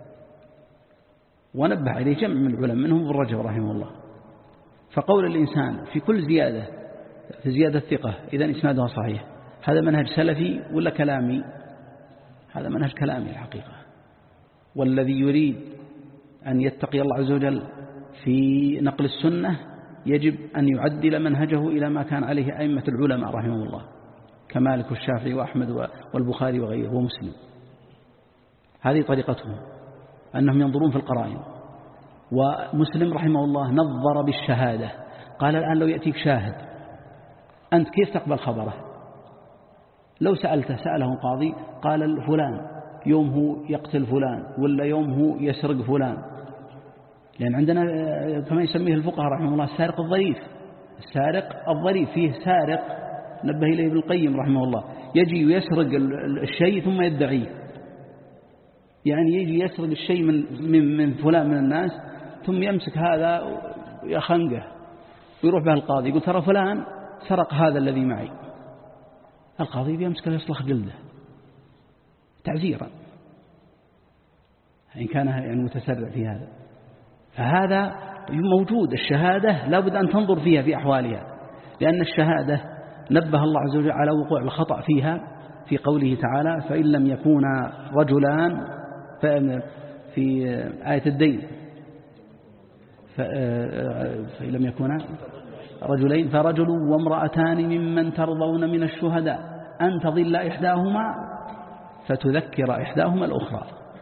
[SPEAKER 2] ونبه عليه جمع من العلماء منهم ابن رجب رحمه الله. فقول الإنسان في كل زيادة في زيادة الثقة إذا إسنادها صحيح، هذا منهج سلفي ولا كلامي؟ هذا منهج كلامي الحقيقة. والذي يريد أن يتقي الله عز وجل في نقل السنة يجب أن يعدل منهجه إلى ما كان عليه أئمة العلماء رحمه الله كمالك والشافعي وأحمد والبخاري وغيره ومسلم. هذه طريقتهم، أنهم ينظرون في القرائن. ومسلم رحمه الله نظر بالشهادة، قال الآن لو يأتيك شاهد أنت كيف تقبل خبره؟ لو سأله قاضي قال فلان يوم هو يقتل فلان ولا يوم هو يسرق فلان، لأن عندنا كما يسميه الفقهاء رحمه الله السارق الظريف. السارق الظريف فيه سارق نبه إليه ابن القيم رحمه الله يجي ويسرق الشيء ثم يدعيه، يعني يجي يسرق الشيء من فلان من الناس ثم يمسك هذا يخنقه ويروح به القاضي يقول ترى فلان سرق هذا الذي معي. القاضي بيمسك يصلخ جلده تعزيرا إن كان يعني متسرع في هذا. فهذا موجود. الشهادة لا بد أن تنظر فيها في أحوالها، لأن الشهادة نبه الله عز وجل على وقوع الخطأ فيها في قوله تعالى فإن لم يكونا رجلان في آية الدين فإن لم يكونا رجلين فرجل وامرأتان ممن ترضون من الشهداء أن تضل إحداهما فتذكر إحداهما الأخرى،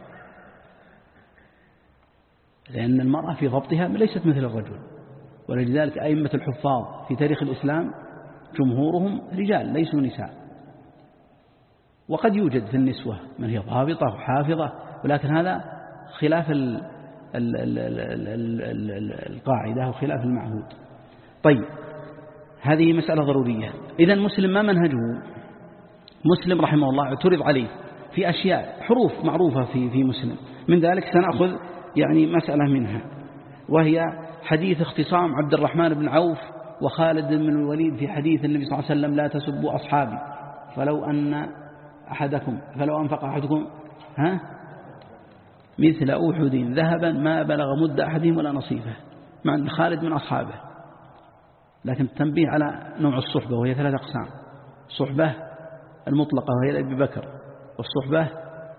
[SPEAKER 2] لأن المرأة في ضبطها ليست مثل الرجل. ولذلك أئمة الحفاظ في تاريخ الإسلام جمهورهم رجال ليسوا نساء، وقد يوجد في النسوة من هي ضابطة وحافظة، ولكن هذا خلاف القاعدة وخلاف المعهود. طيب هذه مسألة ضرورية. إذن مسلم ما منهجه؟ مسلم رحمه الله اعترض عليه في أشياء حروف معروفة في مسلم، من ذلك سنأخذ يعني مسألة منها، وهي حديث اختصام عبد الرحمن بن عوف وخالد بن الوليد في حديث النبي صلى الله عليه وسلم لا تسبوا أصحابي فلو أنفق أحدكم مثل أحد ذهبا ما بلغ مد أحدهم ولا نصيفه، مع خالد من أصحابه. لكن التنبيه على نوع الصحبة وهي 3 أقسام: الصحبة المطلقة وهي لأبي بكر، والصحبة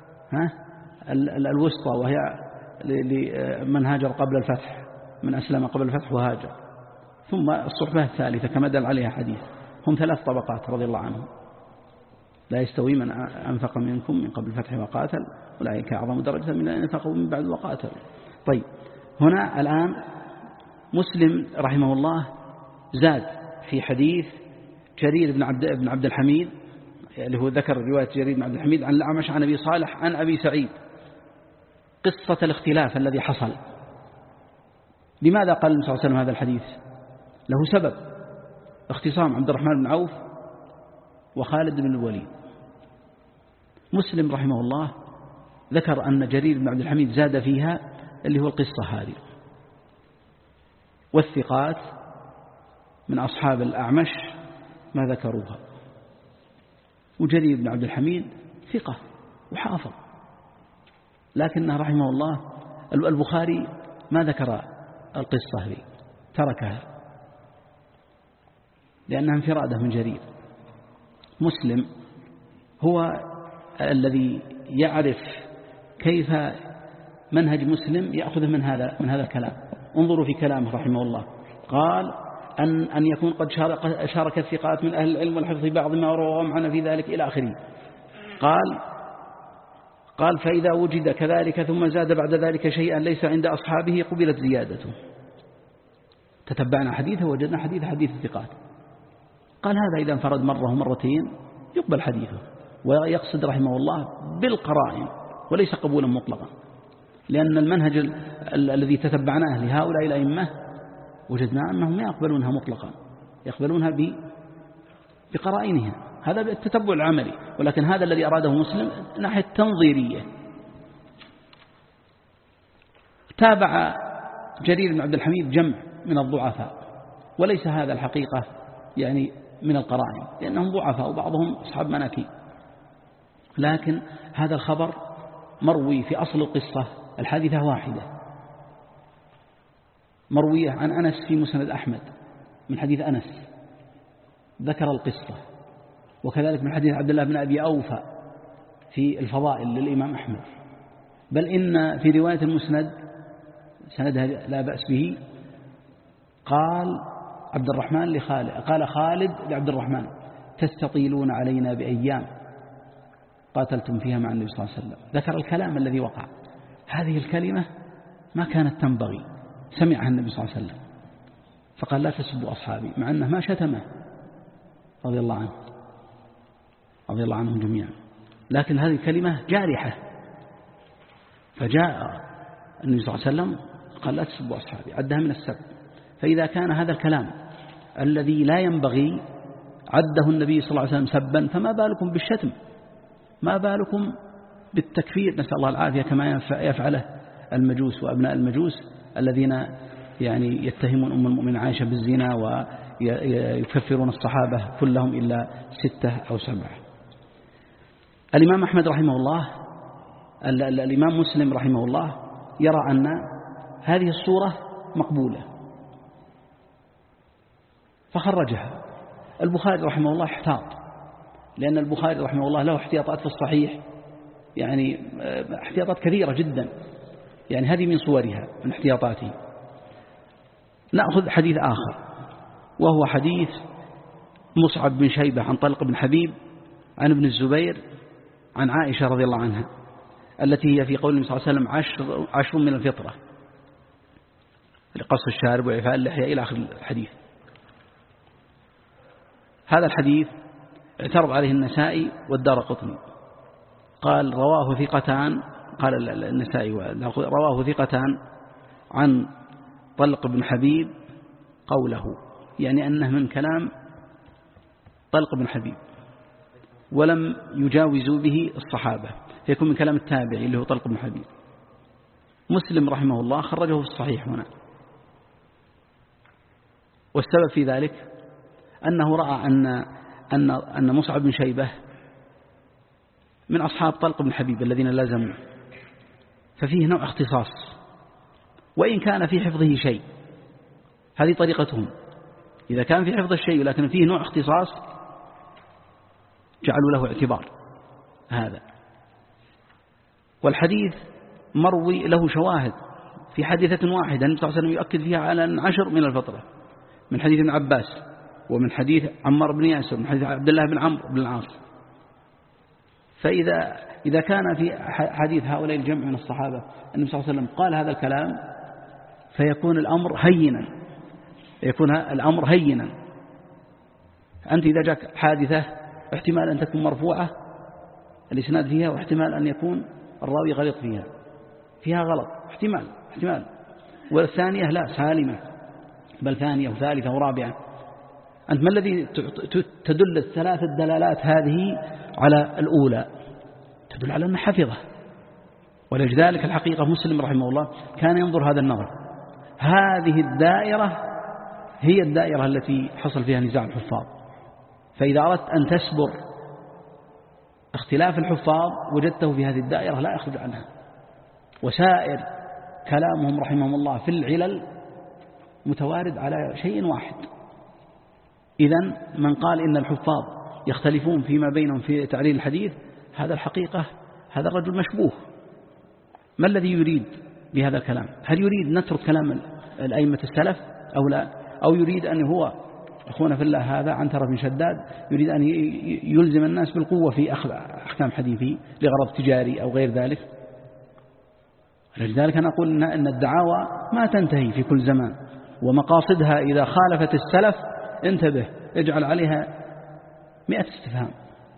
[SPEAKER 2] الوسطى وهي لمن هاجر قبل الفتح، من أسلم قبل الفتح وهاجر، ثم الصحبة الثالثة كما دل عليها حديث. هم 3 طبقات رضي الله عنهم: لا يستوي من أنفق منكم من قبل الفتح وقاتل أولئك أعظم درجة من الذين أنفقوا من بعد وقاتل. طيب هنا الآن مسلم رحمه الله زاد في حديث جرير بن عبد الحميد، اللي هو ذكر رواية جرير بن عبد الحميد عن الأعمش عن أبي صالح عن أبي سعيد قصة الاختلاف الذي حصل. لماذا قال النبي صلى الله عليه وسلم هذا الحديث؟ له سبب: اختصام عبد الرحمن بن عوف وخالد بن الوليد. مسلم رحمه الله ذكر أن جرير بن عبد الحميد زاد فيها اللي هو القصة هذه، والثقات من أصحاب الأعمش ما ذكروها، وجرير بن عبد الحميد ثقة وحافظ، لكنه رحمه الله البخاري ما ذكر القصة هذه، تركها لأنها انفرادة من جرير. مسلم هو الذي يعرف كيف منهج مسلم يأخذ من هذا الكلام. انظروا في كلامه رحمه الله، قال أن يكون قد شارك الثقات من أهل العلم والحفظ بعض ما رواه معنا في ذلك إلى آخره. قال فإذا وجد كذلك ثم زاد بعد ذلك شيئا ليس عند أصحابه قبلت زيادته. تتبعنا حديثه وجدنا حديث الثقات. قال هذا إذا انفرد مرة ومرتين يقبل حديثه، ويقصد رحمه الله بالقرائن وليس قبولا مطلقا، لأن المنهج الذي تتبعناه لهؤلاء الأئمة وجدنا أنهم ما يقبلونها مطلقا، يقبلونها بقرائنها. هذا بالتتبع العملي، ولكن هذا الذي أراده مسلم ناحية تنظيرية. تابع جرير بن عبد الحميد جمع من الضعفاء، وليس هذا الحقيقة يعني من القرائن، لأنهم ضعفاء وبعضهم أصحاب مناكير، لكن هذا الخبر مروي في أصل القصة الحادثة واحدة، مروية عن أنس في مسند أحمد من حديث أنس ذكر القصة، وكذلك من حديث عبد الله بن أبي أوفى في الفضائل للإمام أحمد، بل إن في رواية المسند سندها لا بأس به قال عبد الرحمن لخالد، قال خالد لعبد الرحمن تستطيلون علينا بأيام قاتلتم فيها مع النبي صلى الله عليه وسلم. ذكر الكلام الذي وقع، هذه الكلمة ما كانت تنبغي، سمعها النبي صلى الله عليه وسلم فقال لا تسبوا أصحابي، مع أنه ما شتمه رضي الله عنه رضي الله عنهم جميعا، لكن هذه الكلمة جارحة، فجاء النبي صلى الله عليه وسلم قال لا تسبوا أصحابي، عدها من السب. فإذا كان هذا الكلام الذي لا ينبغي عده النبي صلى الله عليه وسلم سبا، فما بالكم بالشتم، ما بالكم بالتكفير، نسأل الله العافية، كما يفعله المجوس وأبناء المجوس الذين يعني يتهمون أم المؤمنين عائشة بالزنا ويكفرون الصحابة كلهم إلا 6 أو 7. الإمام أحمد رحمه الله، الإمام مسلم رحمه الله يرى أن هذه الصورة مقبولة فخرجها. البخاري رحمه الله احتاط، لأن البخاري رحمه الله له احتياطات في الصحيح، يعني احتياطات كثيرة جدا، يعني هذه من صورها من احتياطاته. نأخذ حديث آخر وهو حديث مصعب بن شيبة عن طلق بن حبيب عن ابن الزبير عن عائشة رضي الله عنها، التي هي في قول النبي صلى الله عليه وسلم 10 من الفطرة، لقص الشارب وإعفاء اللحية إلى آخر الحديث. هذا الحديث اعترض عليه النسائي والدارقطني، قال رواه ثقتان، قال النسائي رواه ثقتان عن طلق بن حبيب قوله، يعني أنه من كلام طلق بن حبيب ولم يجاوزوا به الصحابة، فيكون من كلام التابعي اللي هو طلق بن حبيب. مسلم رحمه الله خرجه في الصحيح هنا، والسبب في ذلك أنه رأى أن مصعب بن شيبة من أصحاب طلق بن حبيب الذين لازموا، ففيه نوع اختصاص، وإن كان في حفظه شيء، هذه طريقتهم، إذا كان في حفظ الشيء لكن فيه نوع اختصاص جعلوا له اعتبار هذا. والحديث مروي له شواهد في حادثة واحدة النبي صلى الله عليه وسلم يؤكد فيها على 10 من الفطرة، من حديث ابن عباس ومن حديث عمار بن ياسر ومن حديث عبد الله بن عمرو بن العاص. فإذا كان في حديث هؤلاء الجمع من الصحابة النبي صلى الله عليه وسلم قال هذا الكلام، فيكون الأمر هينا، يكون الأمر هينا. أنت إذا جاءك حادثة احتمال أن تكون مرفوعة الإسناد فيها، واحتمال أن يكون الراوي غلط فيها غلط، احتمال، والثانية لا سالمة، بل ثانية وثالثة ورابعة. أنت ما الذي تدل الثلاث الدلالات هذه على الأولى؟ تدل على أنه حفظه. ولذلك الحقيقة مسلم رحمه الله كان ينظر هذا النظر، هذه الدائرة هي الدائرة التي حصل فيها نزاع الحفاظ، فإذا أردت أن تسبر اختلاف الحفاظ وجدته في هذه الدائرة لا يخرج عنها. وسائر كلامهم رحمهم الله في العلل متوارد على شيء واحد. إذن من قال إن الحفاظ يختلفون فيما بينهم في تعليل الحديث، هذا الحقيقة هذا الرجل مشبوه. ما الذي يريد بهذا الكلام؟ هل يريد نترك كلام الأئمة السلف أو لا؟ أو يريد أن هو أخونا في الله هذا عنترة بن شداد يريد أن يلزم الناس بالقوة في أخذ أحكام حديثي لغرض تجاري أو غير ذلك؟ لذلك أنا أقول أن الدعاوى ما تنتهي في كل زمان، ومقاصدها إذا خالفت السلف انتبه، اجعل عليها 100 استفهام.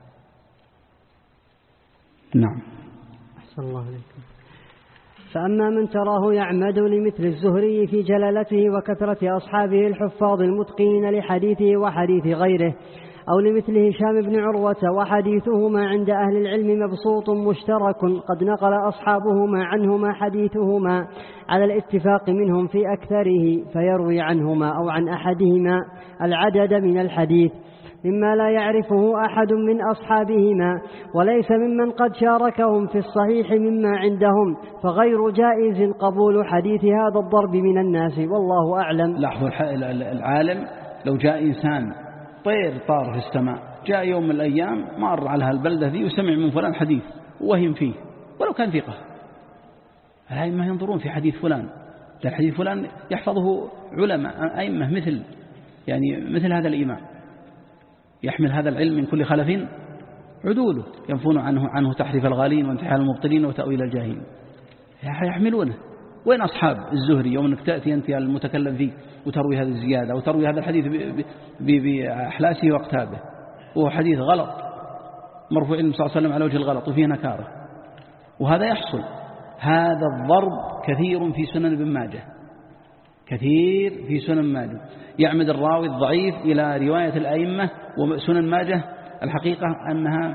[SPEAKER 2] نعم.
[SPEAKER 3] أحسن الله عليكم. فأما من تراه يعمد لمثل الزهري في جلالته وكثرة أصحابه الحفاظ المتقين لحديثه وحديث غيره، أو لمثل هشام بن عروة وحديثهما عند أهل العلم مبسوط مشترك قد نقل أصحابهما عنهما حديثهما على الاتفاق منهم في أكثره، فيروي عنهما أو عن أحدهما العدد من الحديث مما لا يعرفه أحد من أصحابهما، وليس ممن قد شاركهم في الصحيح مما عندهم، فغير جائز قبول حديث هذا الضرب من الناس، والله أعلم.
[SPEAKER 2] لاحظوا العالم لو جاء إنسان طار في السماء، جاء يوم من الأيام مر على هالبلدة ذي وسمع من فلان حديث وهم فيه ولو كان ثقة، الأئمة ينظرون في حديث فلان، الحديث فلان يحفظه علماء أئمة مثل هذا الإمام، يحمل هذا العلم من كل خلف عدوله، ينفون عنه تحريف الغالين وانتحال المبطلين وتأويل الجاهلين، يحملونه. وين أصحاب الزهري يوم أنك تأتي أنت المتكلم فيه وتروي هذه الزيادة وتروي هذا الحديث بأحلاسه واقتابه، وهو حديث غلط مرفوع صلى الله عليه وسلم على وجه الغلط وفيه نكارة، وهذا يحصل. هذا الضرب كثير في سنن ابن ماجه، كثير في سنن ماجه، يعمد الراوي الضعيف إلى رواية الأئمة. وسنن ماجه الحقيقة أنها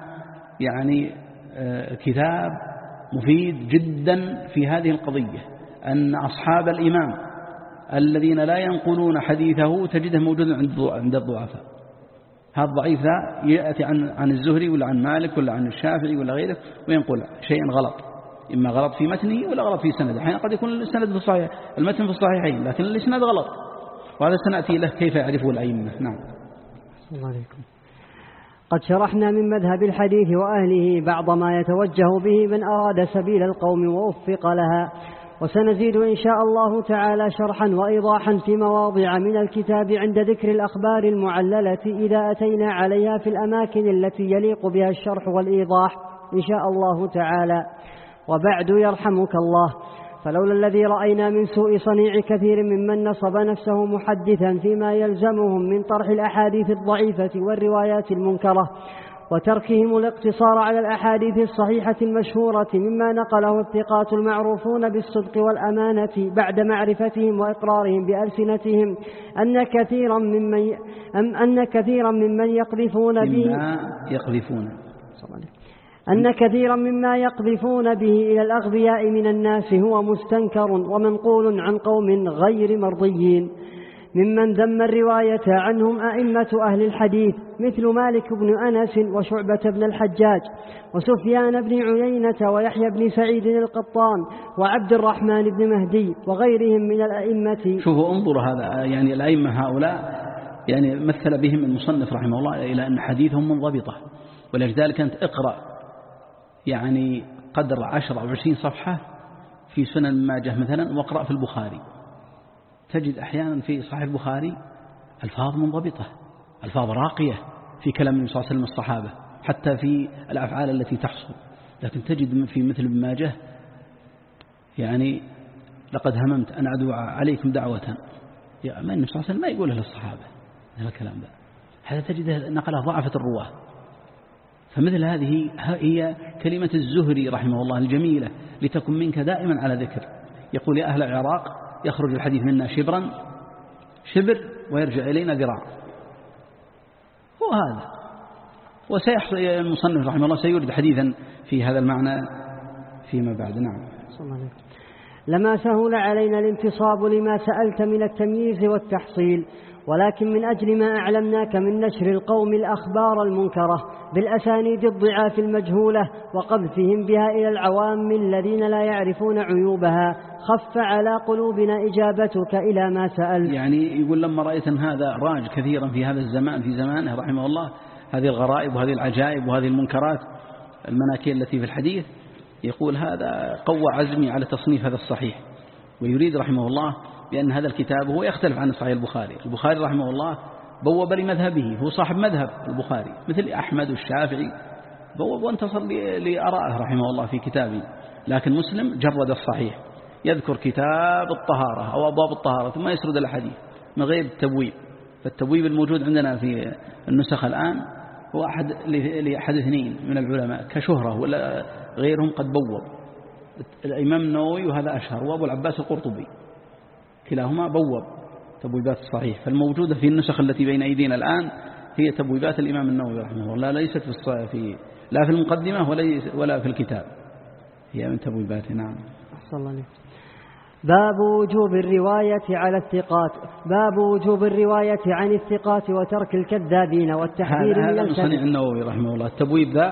[SPEAKER 2] كتاب مفيد جدا في هذه القضية، أن أصحاب الإمام الذين لا ينقلون حديثه تجده موجودا عند الضعفاء. هذا الضعيف ذا يأتي عن الزهري ولا عن مالك ولا عن الشافعي ولا غيره وينقل شيئا غلط، إما غلط في متنه ولا غلط في سنده. أحيانا قد يكون السند في الصحيح، المتن في الصحيحين، لكن الإسناد غلط، وهذا سنأتي له كيف يعرفه الأئمة. نعم.
[SPEAKER 3] السلام عليكم. قد شرحنا من مذهب الحديث وأهله بعض ما يتوجه به من أراد سبيل القوم ووفق لها، وسنزيد إن شاء الله تعالى شرحا وإيضاحا في مواضع من الكتاب عند ذكر الأخبار المعللة إذا أتينا عليها في الأماكن التي يليق بها الشرح والإيضاح إن شاء الله تعالى. وبعد يرحمك الله، فلولا الذي رأينا من سوء صنيع كثير ممن نصب نفسه محدثا فيما يلزمهم من طرح الأحاديث الضعيفة والروايات المنكرة، وتركهم الاقتصار على الأحاديث الصحيحة المشهورة مما نقله الثقات المعروفون بالصدق والأمانة بعد معرفتهم وإقرارهم بألسنتهم أن كثيرا ممن يقذفون به إلى الأغبياء من الناس هو مستنكر ومنقول عن قوم غير مرضيين ممن ذم الرواية عنهم أئمة أهل الحديث مثل مالك بن أنس وشعبة بن الحجاج وسفيان بن عيينة ويحيى بن سعيد القطان وعبد الرحمن بن مهدي وغيرهم من الأئمة.
[SPEAKER 2] شوفوا انظروا هذا، الأئمة هؤلاء مثل بهم المصنف رحمه الله إلى أن حديثهم منضبطة، ولذلك أنت اقرأ قدر 10 أو 20 صفحة في سنن ماجه مثلا، واقرأ في البخاري، تجد أحيانا في صحيح البخاري ألفاظ منضبطة، ألفاظ راقية في كلام النبي صلى الله عليه وسلم الصحابة، حتى في الأفعال التي تحصل. لكن تجد في مثل ابن ماجه لقد هممت أن أدعو عليكم دعوة، النبي صلى الله عليه وسلم ما يقولها للصحابة هذا الكلام ده، هذا تجده نقله ضعفة الرواه. فمثل هذه هي كلمة الزهري رحمه الله الجميلة، لتكن منك دائما على ذكر. يقول يا أهل العراق يخرج الحديث منا شبر ويرجع إلينا ذراع، وهذا وسيحصل المصنف رحمه الله سيورد حديثا في هذا المعنى فيما بعد. نعم.
[SPEAKER 3] لما سهل علينا الانتصاب لما سألت من التمييز والتحصيل، ولكن من أجل ما أعلمناك من نشر القوم الأخبار المنكرة بالأسانيد الضعاف المجهولة وقذفهم بها إلى العوام الذين لا يعرفون عيوبها، خف على قلوبنا إجابتك إلى ما سألت.
[SPEAKER 2] يقول لما رأيت أن هذا راج كثيرا في هذا الزمان في زمانه رحمه الله، هذه الغرائب وهذه العجائب وهذه المنكرات المناكير التي في الحديث، يقول هذا قوى عزمي على تصنيف هذا الصحيح. ويريد رحمه الله بأن هذا الكتاب هو يختلف عن صحيح البخاري. البخاري رحمه الله بوب لمذهبه، هو صاحب مذهب البخاري مثل أحمد والشافعي، بوب وانتصر لآرائه رحمه الله في كتابه. لكن مسلم جرد الصحيح، يذكر كتاب الطهارة أو أبواب الطهارة ثم يسرد الأحاديث من غير التبويب. فالتبويب الموجود عندنا في النسخ الآن هو لأحد اثنين من العلماء كشهرة، ولا غيرهم قد بوب، الإمام النووي وهذا أشهر، وأبو العباس القرطبي، كلاهما بوب تبويبات الصحيح. فالموجودة في النسخ التي بين أيدينا الآن هي تبويبات الإمام النووي رحمه الله، ليست لا في المقدمة ولا في الكتاب، هي من تبويباته. نعم.
[SPEAKER 3] أحسن الله عليك. باب وجوب الرواية على الثقات. باب وجوب الرواية عن الثقات وترك الكذابين والتحذير من
[SPEAKER 2] هذا من صنيع النووي رحمه الله، التبويب ذا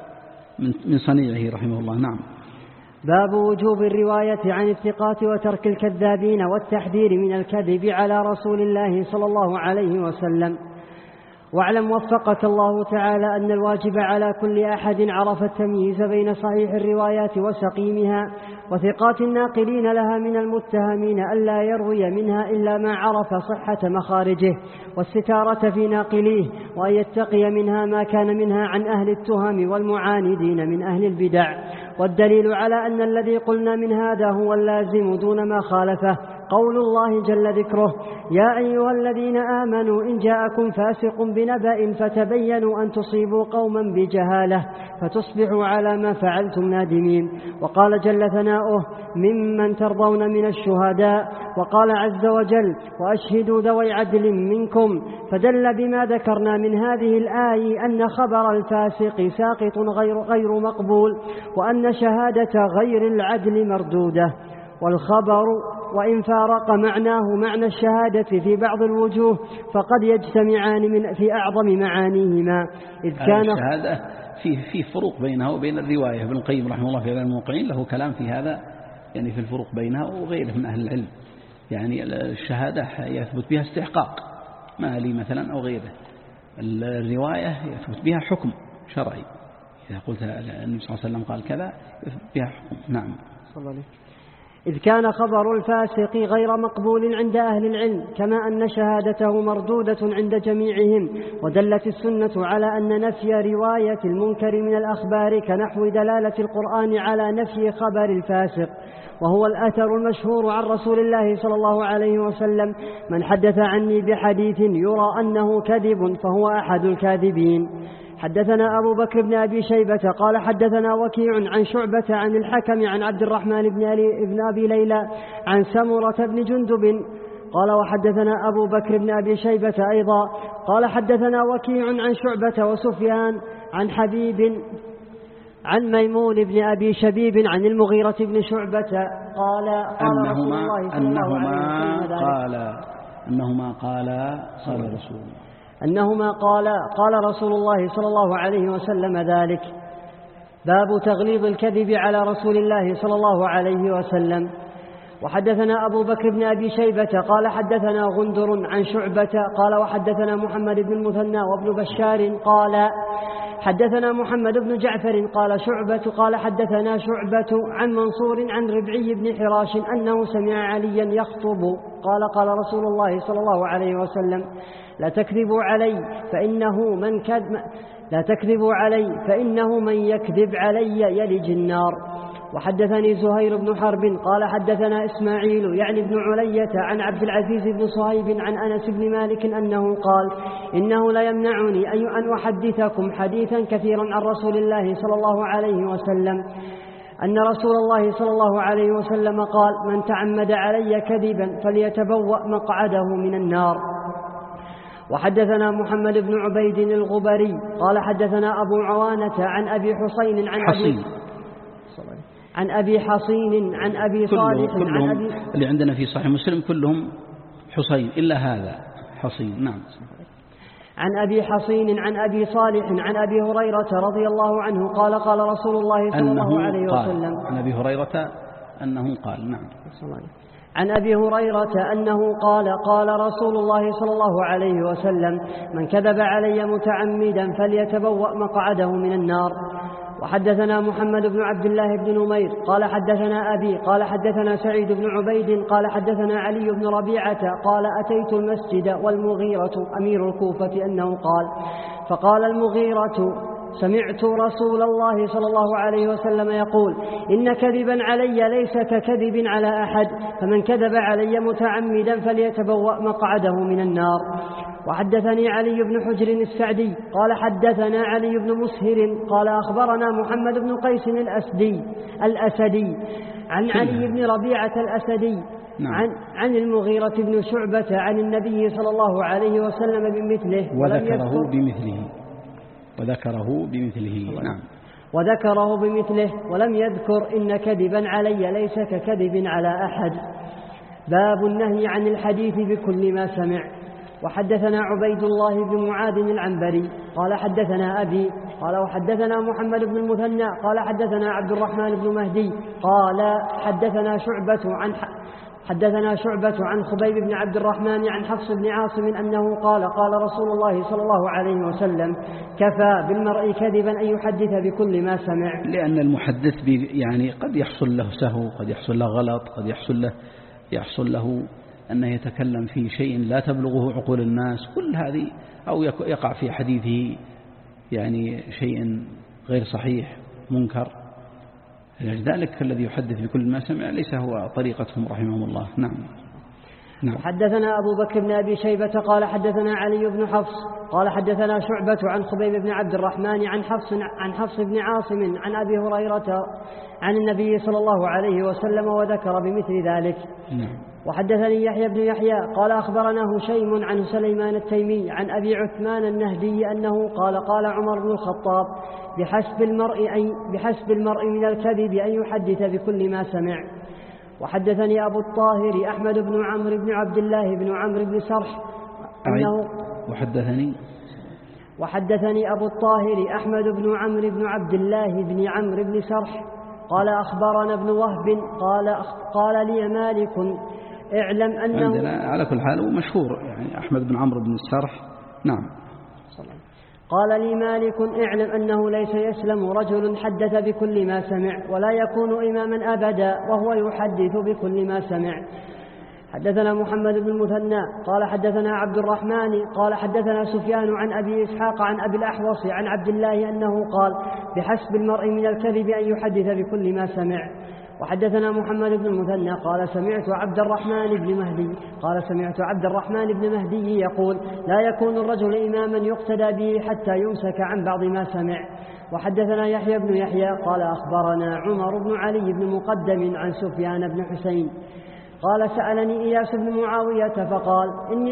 [SPEAKER 2] من صنيعه رحمه الله. نعم.
[SPEAKER 3] باب وجوب الرواية عن الثقات وترك الكذابين والتحذير من الكذب على رسول الله صلى الله عليه وسلم. واعلم وفقك الله تعالى أن الواجب على كل أحد عرف التمييز بين صحيح الروايات وسقيمها وثقات الناقلين لها من المتهمين ألا يروي منها إلا ما عرف صحة مخارجه والستارة في ناقليه، وأن يتقي منها ما كان منها عن أهل التهم والمعاندين من أهل البدع. والدليل على أن الذي قلنا من هذا هو اللازم دون ما خالفه قول الله جل ذكره: يا أيها الذين آمنوا إن جاءكم فاسق بنبأ فتبينوا أن تصيبوا قوما بجهالة فتصبحوا على ما فعلتم نادمين. وقال جل ثناؤه: ممن ترضون من الشهداء. وقال عز وجل: وأشهدوا ذوي عدل منكم. فدل بما ذكرنا من هذه الآية أن خبر الفاسق ساقط غير مقبول، وأن شهادة غير العدل مردودة. والخبر وإن فارق معناه معنى الشهادة في بعض الوجوه فقد يجتمعان في أعظم معانيهما. إذ كان
[SPEAKER 2] الشهادة فيه فروق بينها وبين الرواية. ابن القيم رحمه الله في هذا الموقعين له كلام في هذا، يعني في الفروق بينها وغيره من أهل العلم. يعني الشهادة يثبت بها استحقاق مالي مثلا أو غيره، الرواية يثبت بها حكم شرعي، إذا قلت النبي صلى الله عليه وسلم قال كذا يثبت بها حكم. نعم.
[SPEAKER 3] صلى الله عليه. إذ كان خبر الفاسق غير مقبول عند أهل العلم كما أن شهادته مردودة عند جميعهم. ودلت السنة على أن نفي رواية المنكر من الأخبار كنحو دلالة القرآن على نفي خبر الفاسق، وهو الأثر المشهور عن رسول الله صلى الله عليه وسلم: من حدث عني بحديث يرى أنه كذب فهو أحد الكاذبين. حدثنا أبو بكر بن أبي شيبة قال حدثنا وكيع عن شعبة عن الحكم عن عبد الرحمن بن أبي ليلى عن سمرة بن جندب قال وحدثنا أبو بكر بن أبي شيبة أيضا قال حدثنا وكيع عن شعبة وسفيان عن حبيب عن ميمون بن أبي شبيب عن المغيرة بن شعبة قال رسول الله صلى الله عليه وسلم
[SPEAKER 2] أنهما
[SPEAKER 3] قال رسول الله صلى الله عليه وسلم ذلك. باب تغليظ الكذب على رسول الله صلى الله عليه وسلم. وحدثنا أبو بكر بن أبي شيبة قال حدثنا غندر عن شعبة قال وحدثنا محمد بن المثنى وابن بشار قال حدثنا محمد بن جعفر قال شعبة قال حدثنا شعبة عن منصور عن ربعي بن حراش أنه سمع عليا يخطب قال رسول الله صلى الله عليه وسلم: لا تكذبوا علي فإنه من يكذب علي يلج النار. وحدثني زهير بن حرب قال حدثنا إسماعيل يعني بن علية عن عبد العزيز بن صهيب عن أنس بن مالك أنه قال: إنه لا يمنعني أن أحدثكم حديثا كثيرا عن رسول الله صلى الله عليه وسلم أن رسول الله صلى الله عليه وسلم قال: من تعمد علي كذبا فليتبوأ مقعده من النار. وحدثنا محمد بن عبيد الغبري قال حدثنا أبو عوانة عن أبي حصين عن أبي حصين عن أبي صالح
[SPEAKER 2] كلهم عن أبي اللي عندنا في صحيح مسلم كلهم حصين إلا هذا حصين. نعم.
[SPEAKER 3] عن أبي حصين عن أبي صالح عن أبي هريرة رضي الله عنه قال رسول الله صلى الله عليه وسلم.
[SPEAKER 2] عن أبي هريرة أنه قال. نعم.
[SPEAKER 3] عن أبي هريرة أنه قال رسول الله صلى الله عليه وسلم: من كذب علي متعمدا فليتبوأ مقعده من النار. وحدثنا محمد بن عبد الله بن نمير قال حدثنا أبي قال حدثنا سعيد بن عبيد قال حدثنا علي بن ربيعة قال أتيت المسجد والمغيرة أمير الكوفة أنه قال: فقال المغيرة: سمعت رسول الله صلى الله عليه وسلم يقول إن كذبا علي ليس ككذب على أحد، فمن كذب علي متعمدا فليتبوأ مقعده من النار. وحدثني علي بن حجر السعدي قال حدثنا علي بن مسهر قال أخبرنا محمد بن قيس الأسدي عن علي بن ربيعة الأسدي عن المغيرة بن شعبة عن النبي صلى الله عليه وسلم بمثله وذكره بمثله ولم يذكر إن كذبا علي ليس ككذب على أحد. باب النهي عن الحديث بكل ما سمع. وحدثنا عبيد الله بن معاذ العنبري قال حدثنا أبي قال وحدثنا محمد بن المثنى قال حدثنا عبد الرحمن بن مهدي قال حدثنا شعبة عن خبيب بن عبد الرحمن عن حفص بن عاصم أنه قال قال رسول الله صلى الله عليه وسلم كفى بالمرء كذبا أن يحدث بكل ما سمع.
[SPEAKER 2] لأن المحدث يعني قد يحصل له سهو، قد يحصل له غلط، قد يحصل له أنه يتكلم في شيء لا تبلغه عقول الناس، كل هذه أو يقع في حديثه يعني شيء غير صحيح منكر. لذلك الذي يحدث بكل ما سمع ليس هو طريقتهم رحمهم الله. نعم.
[SPEAKER 3] حدثنا أبو بكر بن أبي شيبة قال حدثنا علي بن حفص قال حدثنا شعبة عن خبيب بن عبد الرحمن عن حفص بن عاصم عن أبي هريرة عن النبي صلى الله عليه وسلم وذكر بمثل ذلك. وحدثني يحيى بن يحيى قال أخبرنا هشيم عن سليمان التيمي عن أبي عثمان النهدي أنه قال قال عمر بن الخطاب بحسب المرء من الكذب أن يحدث بكل ما سمع. وحدثني أبو الطاهر أحمد بن عمرو بن عبد الله بن عمرو بن سرح أنه وحدثني أبو الطاهر أحمد بن عمرو بن عبد الله بن عمرو بن سرح قال أخبرنا ابن وهب قال لي مالك اعلم أنه
[SPEAKER 2] عندنا على كل حال ومشهور يعني أحمد بن عمرو بن السرح. نعم.
[SPEAKER 3] قال لي مالك اعلم أنه ليس يسلم رجل حدث بكل ما سمع ولا يكون إماما أبدا وهو يحدث بكل ما سمع. حدثنا محمد بن المثنى قال حدثنا عبد الرحمن قال حدثنا سفيان عن أبي إسحاق عن أبي الأحوص عن عبد الله أنه قال بحسب المرء من الكذب أن يحدث بكل ما سمع. وحدثنا محمد بن المثنى قال سمعت عبد الرحمن بن مهدي يقول لا يكون الرجل إماما يقتدى به حتى يمسك عن بعض ما سمع. وحدثنا يحيى بن يحيى قال أخبرنا عمر بن علي بن مقدم عن سفيان بن حسين قال سألني إياس بن معاوية فقال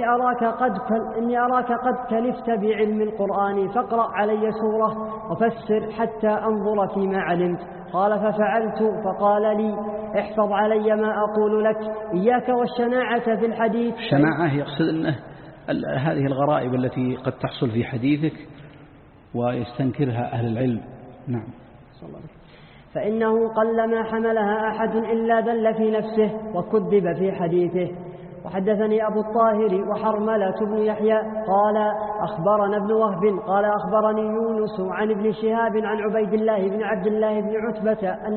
[SPEAKER 3] إني أراك قد كلفت بعلم القرآن فاقرأ علي سورة وفسر حتى أنظر فيما علمت. قال ففعلت فقال لي احفظ علي ما أقول لك إياك والشناعة في الحديث.
[SPEAKER 2] الشناعة يقصد أنه هذه الغرائب التي قد تحصل في حديثك ويستنكرها أهل العلم. نعم.
[SPEAKER 3] فإنه قلما حملها أحد إلا ذل في نفسه وكذب في حديثه. وحدثني أبو الطاهر وحرملة بن يحيى قال أخبرنا ابن وهب قال أخبرني يونس عن ابن شهاب عن عبيد الله بن عبد الله بن عتبة أن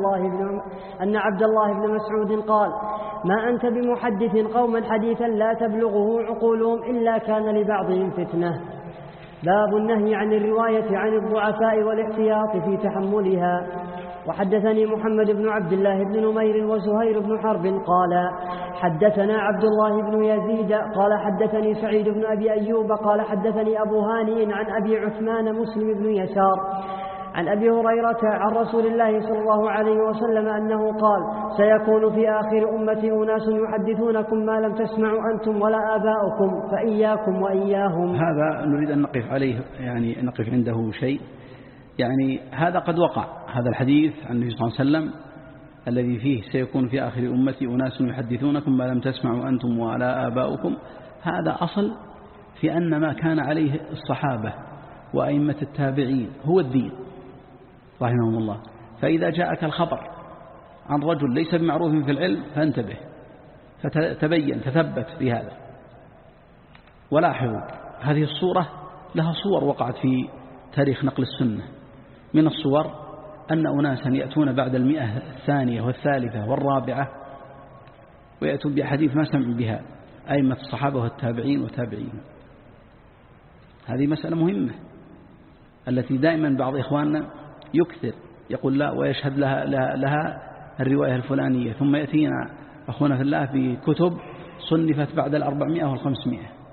[SPEAKER 3] عبد الله بن مسعود قال ما أنت بمحدث قوما حديثا لا تبلغه عقولهم إلا كان لبعضهم فتنة. باب النهي عن الرواية عن الضعفاء والاحتياط في تحملها. وحدثني محمد بن عبد الله بن نمير وزهير بن حرب قال حدثنا عبد الله بن يزيد قال حدثني سعيد بن أبي أيوب قال حدثني أبو هانئ عن أبي عثمان مسلم بن يسار عن أبي هريرة عن رسول الله صلى الله عليه وسلم أنه قال سيكون في آخر أمتي أناس يحدثونكم ما لم تسمعوا أنتم ولا آباؤكم فإياكم وإياهم.
[SPEAKER 2] هذا نريد أن نقف عليه يعني نقف عنده شيء. يعني هذا قد وقع هذا الحديث عن النبي صلى الله عليه وسلم الذي فيه سيكون في آخر أمتي أناس يحدثونكم ما لم تسمعوا أنتم ولا آباؤكم. هذا أصل في أن ما كان عليه الصحابة وأئمة التابعين هو الدين رحمهم الله. فإذا جاءك الخبر عن رجل ليس بمعروف في العلم فانتبه فتبين تثبت في هذا. ولاحظوا هذه الصورة لها صور وقعت في تاريخ نقل السنة. من الصور أن أناسا يأتون بعد 100 الثانية والثالثة والرابعة ويأتون بحديث ما سمعوا بها أئمة الصحابة والتابعين وتابعين. هذه مسألة مهمة. التي دائما بعض إخواننا يكثر يقول لا ويشهد لها الرواية الفلانية، ثم يأتينا أخونا في الله بكتب صنفت بعد 400 و500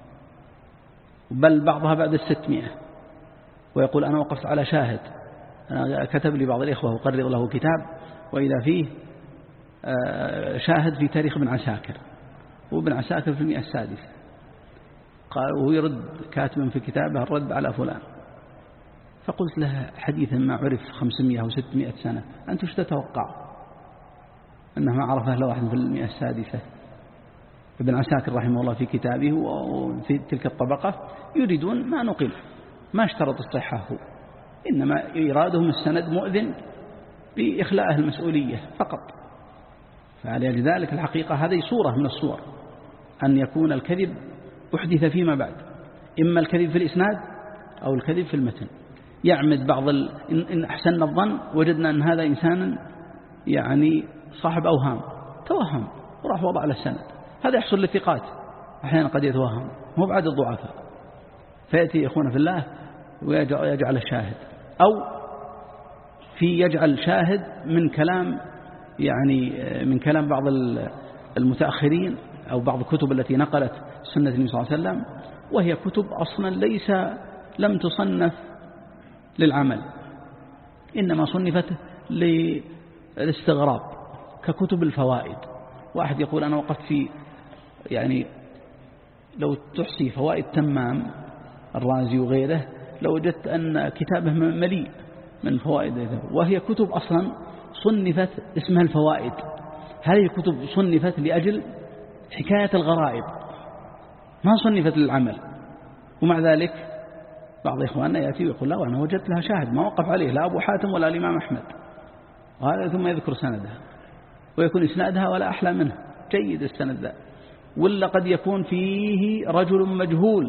[SPEAKER 2] بل بعضها بعد 600، ويقول أنا وقفت على شاهد. أنا كتب لي بعض الإخوة وقرر له كتاب وإذا فيه شاهد في تاريخ ابن عساكر، وابن عساكر في 100 السادسة، قال ويرد كاتبا في كتابه الرد على فلان. فقلت له حديثا ما عرف 500 أو 600 سنة، أنت وش تتوقع أنه ما عرفه إلا واحد في 100 السادسة؟ ابن عساكر رحمه الله في كتابه وفي تلك الطبقة يريدون ما نقل، ما اشترط الصحة هو، إنما إرادهم السند مؤذن بإخلاء المسؤولية فقط. فلذلك الحقيقة هذه صورة من الصور أن يكون الكذب أحدث فيما بعد، إما الكذب في الإسناد أو الكذب في المتن. يعمد بعض إن أحسن الظن وجدنا أن هذا إنسان يعني صاحب أوهام، توهم وراح وضع على السند. هذا يحصل للثقات، أحيانا قد يتوهم مو بعد الضعفاء، فيأتي أخونا في الله ويجعل الشاهد، أو يجعل شاهد من كلام يعني من كلام بعض المتأخرين أو بعض الكتب التي نقلت سنة النبي صلى الله عليه وسلم، وهي كتب أصلا لم تصنف للعمل، إنما صنفت للاستغراب ككتب الفوائد. واحد يقول أنا وقفت في يعني لو تحصي فوائد تمام الرازي وغيره لو وجدت أن كتابه مليء من فوائد، وهي كتب أصلا صنفت اسمها الفوائد. هذه الكتب صنفت لأجل حكاية الغرائب، ما صنفت للعمل. ومع ذلك بعض إخواننا يأتي ويقول لا وأنا وجدت لها شاهد ما وقف عليه لا أبو حاتم ولا الإمام أحمد، وهذا ثم يذكر سندها ويكون إسنادها ولا أحلى منه، جيد السند ذا. ولا قد يكون فيه رجل مجهول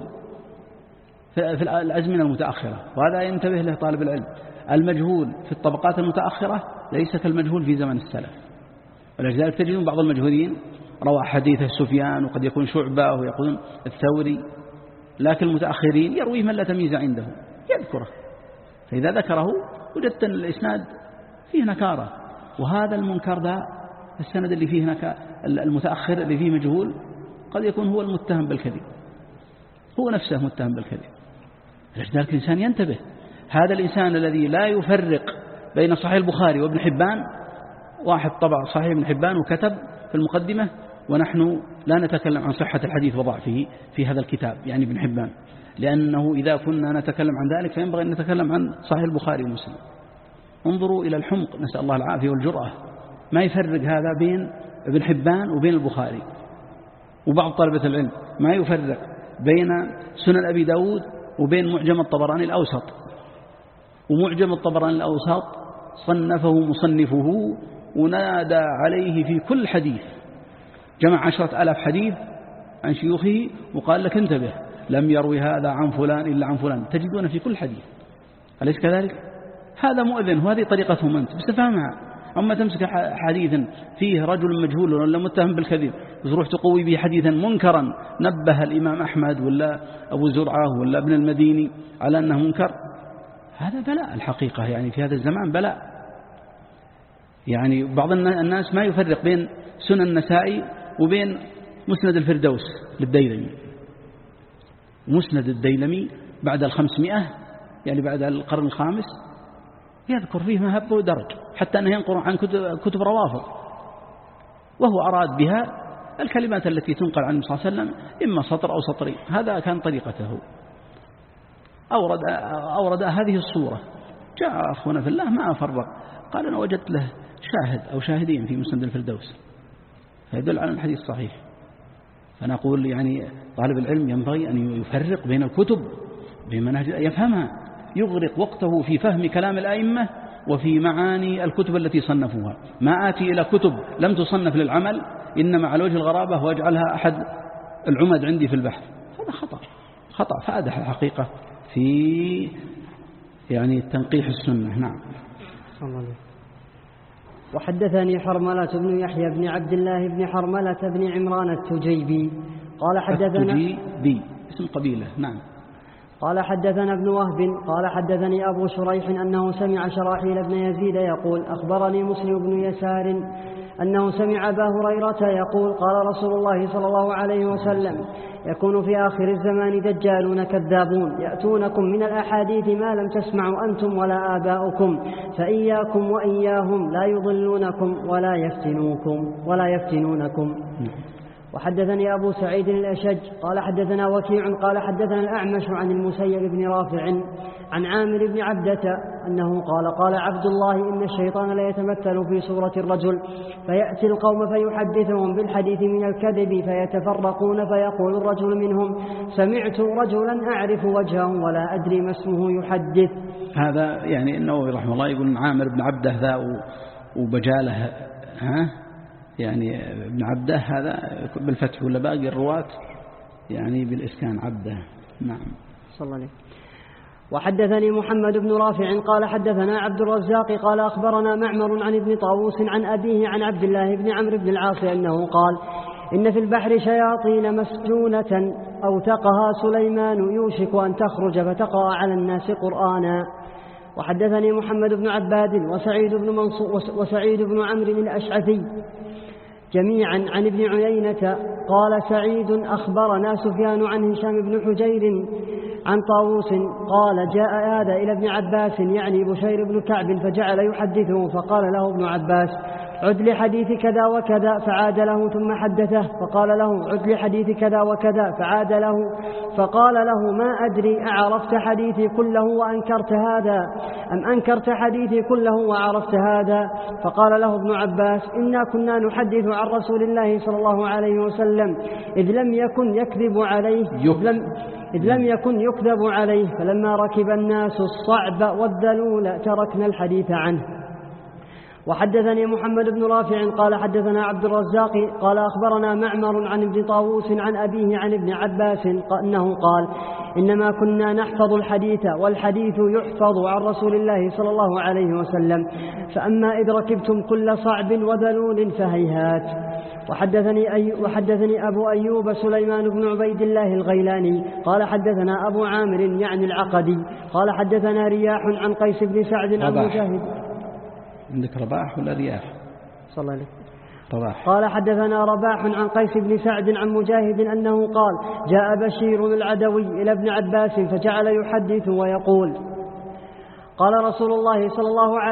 [SPEAKER 2] في الأزمنة المتأخرة، وهذا ينتبه له طالب العلم. المجهول في الطبقات المتأخرة ليس كالمجهول في زمن السلف، ولذلك تجدون بعض المجهولين روى حديثه سفيان وقد يكون شعبة ويقولون الثوري، لكن المتأخرين يرويه من لا تمييز عنده يذكره، فإذا ذكره وجدت أن الإسناد فيه نكارة. وهذا المنكر ذا السند اللي فيه المتأخر اللي فيه مجهول قد يكون هو المتهم بالكذب، هو نفسه متهم بالكذب. لذلك الإنسان ينتبه. هذا الإنسان الذي لا يفرق بين صحيح البخاري وابن حبان، واحد طبع صحيح ابن حبان وكتب في المقدمة ونحن لا نتكلم عن صحة الحديث وضعفه في هذا الكتاب يعني ابن حبان، لأنه إذا كنا نتكلم عن ذلك فينبغي أن نتكلم عن صحيح البخاري ومسلم. انظروا إلى الحمق، نسأل الله العافية والجرأة، ما يفرق هذا بين ابن حبان وبين البخاري. وبعض طلبة العلم ما يفرق بين سنن أبي داود وبين معجم الطبراني الأوسط، ومعجم الطبراني الأوسط صنفه مصنفه ونادى عليه في كل حديث، جمع 10,000 حديث عن شيوخه وقال لك انتبه لم يروي هذا عن فلان إلا عن فلان، تجدون في كل حديث. أليس كذلك؟ هذا مؤذن وهذه طريقتهم أنت، بس تفهمها. أما تمسك حديثا فيه رجل مجهول ولا متهم بالكذب تروح تقوي به حديثا منكرا نبه الإمام أحمد ولا أبو زرعة ولا ابن المديني على أنه منكر، هذا بلاء الحقيقة. يعني في هذا الزمان بلاء. يعني بعض الناس ما يفرق بين سنن النسائي وبين مسند الفردوس للديلمي. مسند الديلمي بعد 500 يعني بعد القرن الخامس يذكر فيه ما هب ودرج، حتى أنه ينقر عن كتب روافض، وهو أراد بها الكلمات التي تنقل عن النبي صلى الله عليه وسلم إما سطر أو سطرين، هذا كان طريقته. أورد هذه الصورة. جاء أخونا في الله ما أفرق، قال أنا وجدت له شاهد أو شاهدين في مسند الفردوس، فيدل على الحديث الصحيح. فنقول يعني طالب العلم ينبغي أن يفرق بين الكتب بمنهج يفهمها، يغرق وقته في فهم كلام الأئمة وفي معاني الكتب التي صنفوها. ما آتي إلى كتب لم تصنف للعمل إنما على وجه الغرابة واجعلها أحد العمد عندي في البحث، هذا خطأ فادح الحقيقة في يعني تنقيح السنة. نعم.
[SPEAKER 3] وحدثني حرملة بن يحيى بن عبد الله بن حرملة بن عمران التجيبي قال حدثنا
[SPEAKER 2] التجيبي اسم قبيلة. نعم.
[SPEAKER 3] قال حدثنا ابن وهب قال حدثني أبو شريح أنه سمع شراحيل بن يزيد يقول أخبرني مسلم بن يسار أنه سمع أبا هريرة يقول قال رسول الله صلى الله عليه وسلم يكون في آخر الزمان دجالون كذابون يأتونكم من الأحاديث ما لم تسمعوا أنتم ولا آباؤكم فإياكم وإياهم لا يضلونكم ولا يفتنونكم. وحدثني أبو سعيد الأشج قال حدثنا وكيع قال حدثنا الأعمش عن المسيب بن رافع عن عامر بن عبدة أنه قال عبد الله إن الشيطان لا يتمثل في صورة الرجل فيأتي القوم فيحدثهم بالحديث من الكذب فيتفرقون فيقول الرجل منهم سمعت رجلا أعرف وجهه ولا أدري ما اسمه يحدث.
[SPEAKER 2] هذا يعني النووي رحمه الله يقول عامر بن عبدة ذا وبجاله يعني ابن عبده هذا بالفتح ولا باقي الرواة يعني بالإسكان عبده. نعم.
[SPEAKER 3] صلى الله عليه. وحدثني محمد بن رافع قال حدثنا عبد الرزاق قال أخبرنا معمر عن ابن طاووس عن أبيه عن عبد الله بن عمرو بن العاص أنه قال إن في البحر شياطين مسجونة أوثقها سليمان يوشك أن تخرج فتقع على الناس قرآنا. وحدثني محمد بن عباد وسعيد بن عمرو الأشعثي جميعا عن ابن عيينة قال سعيد أخبرنا سفيان عن هشام بن حجير عن طاووس قال جاء هذا إلى ابن عباس يعني بشير بن كعب فجعل يحدثه فقال له ابن عباس عد لحديث كذا وكذا فعاد له ثم حدثه فقال له عد لحديث كذا وكذا فعاد له فقال له ما أدري أعرفت حديثي كله وأنكرت هذا أم أنكرت حديثي كله وعرفت هذا. فقال له ابن عباس إنا كنا نحدث عن رسول الله صلى الله عليه وسلم إذ لم يكن يكذب عليه فلما ركب الناس الصعب والذلول تركنا الحديث عنه. وحدثني محمد بن رافع قال حدثنا عبد الرزاق قال أخبرنا معمر عن ابن طاووس عن أبيه عن ابن عباس أنه قال إنما كنا نحفظ الحديث والحديث يحفظ عن رسول الله صلى الله عليه وسلم فأما إذ ركبتم كل صعب وذلول فهيهات. وحدثني أبو أيوب سليمان بن عبيد الله الغيلاني قال حدثنا أبو عامر يعني العقدي قال حدثنا رياح عن قيس بن سعد عن مجاهد.
[SPEAKER 2] عندك رباح ولا رياح؟
[SPEAKER 3] صلى الله عليه.
[SPEAKER 2] رباح.
[SPEAKER 3] قال حدثنا رباح عن قيس بن سعد عن مجاهد أنه قال جاء بشير العدوي إلى ابن عباس فجعل يحدث ويقول قال رسول الله صلى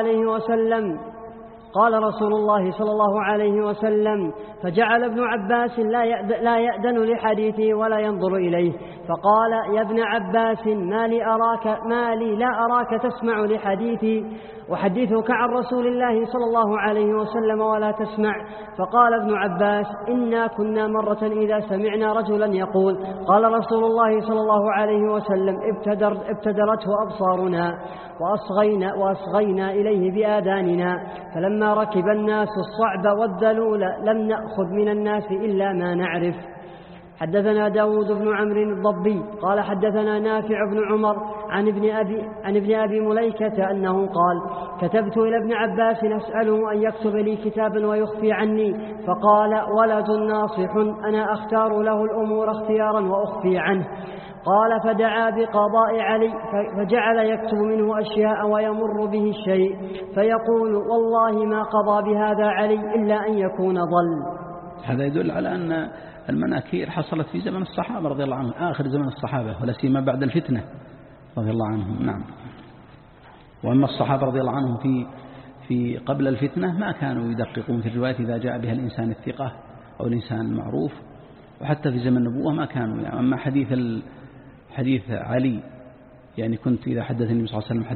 [SPEAKER 3] الله عليه وسلم فجعل ابن عباس لا يأذن لحديثه ولا ينظر إليه فقال يا ابن عباس ما لي لا أراك تسمع لحديثي أحدثك عن رسول الله صلى الله عليه وسلم ولا تسمع. فقال ابن عباس إنا كنا مرة إذا سمعنا رجلا يقول قال رسول الله صلى الله عليه وسلم ابتدرته أبصارنا وأصغينا إليه بآذاننا فلما ركب الناس الصعب والذلول لم نأخذ من الناس إلا ما نعرف. حدثنا داود بن عمرو الضبي قال حدثنا نافع بن عمر عن ابن أبي مليكة أنه قال كتبت إلى ابن عباس نسأله أن يكتب لي كتابا ويخفي عني فقال ولد ناصح أنا أختار له الأمور اختيارا وأخفي عنه. قال فدعا بقضاء علي فجعل يكتب منه أشياء ويمر به الشيء فيقول والله ما قضى بهذا علي إلا أن يكون ضل.
[SPEAKER 2] هذا يدل على أن المناكير حصلت في زمن الصحابة رضي الله عنهم آخر زمن الصحابة ولا سيما بعد الفتنة رضي الله عنهم. نعم. وأما الصحابة رضي الله عنهم في قبل الفتنة ما كانوا يدققون في الرواية إذا جاء بها الإنسان الثقة أو الإنسان المعروف وحتى في زمن النبوة ما كانوا يعني. أما حديث علي يعني كنت إذا حدثني النبي صلى الله عليه وسلم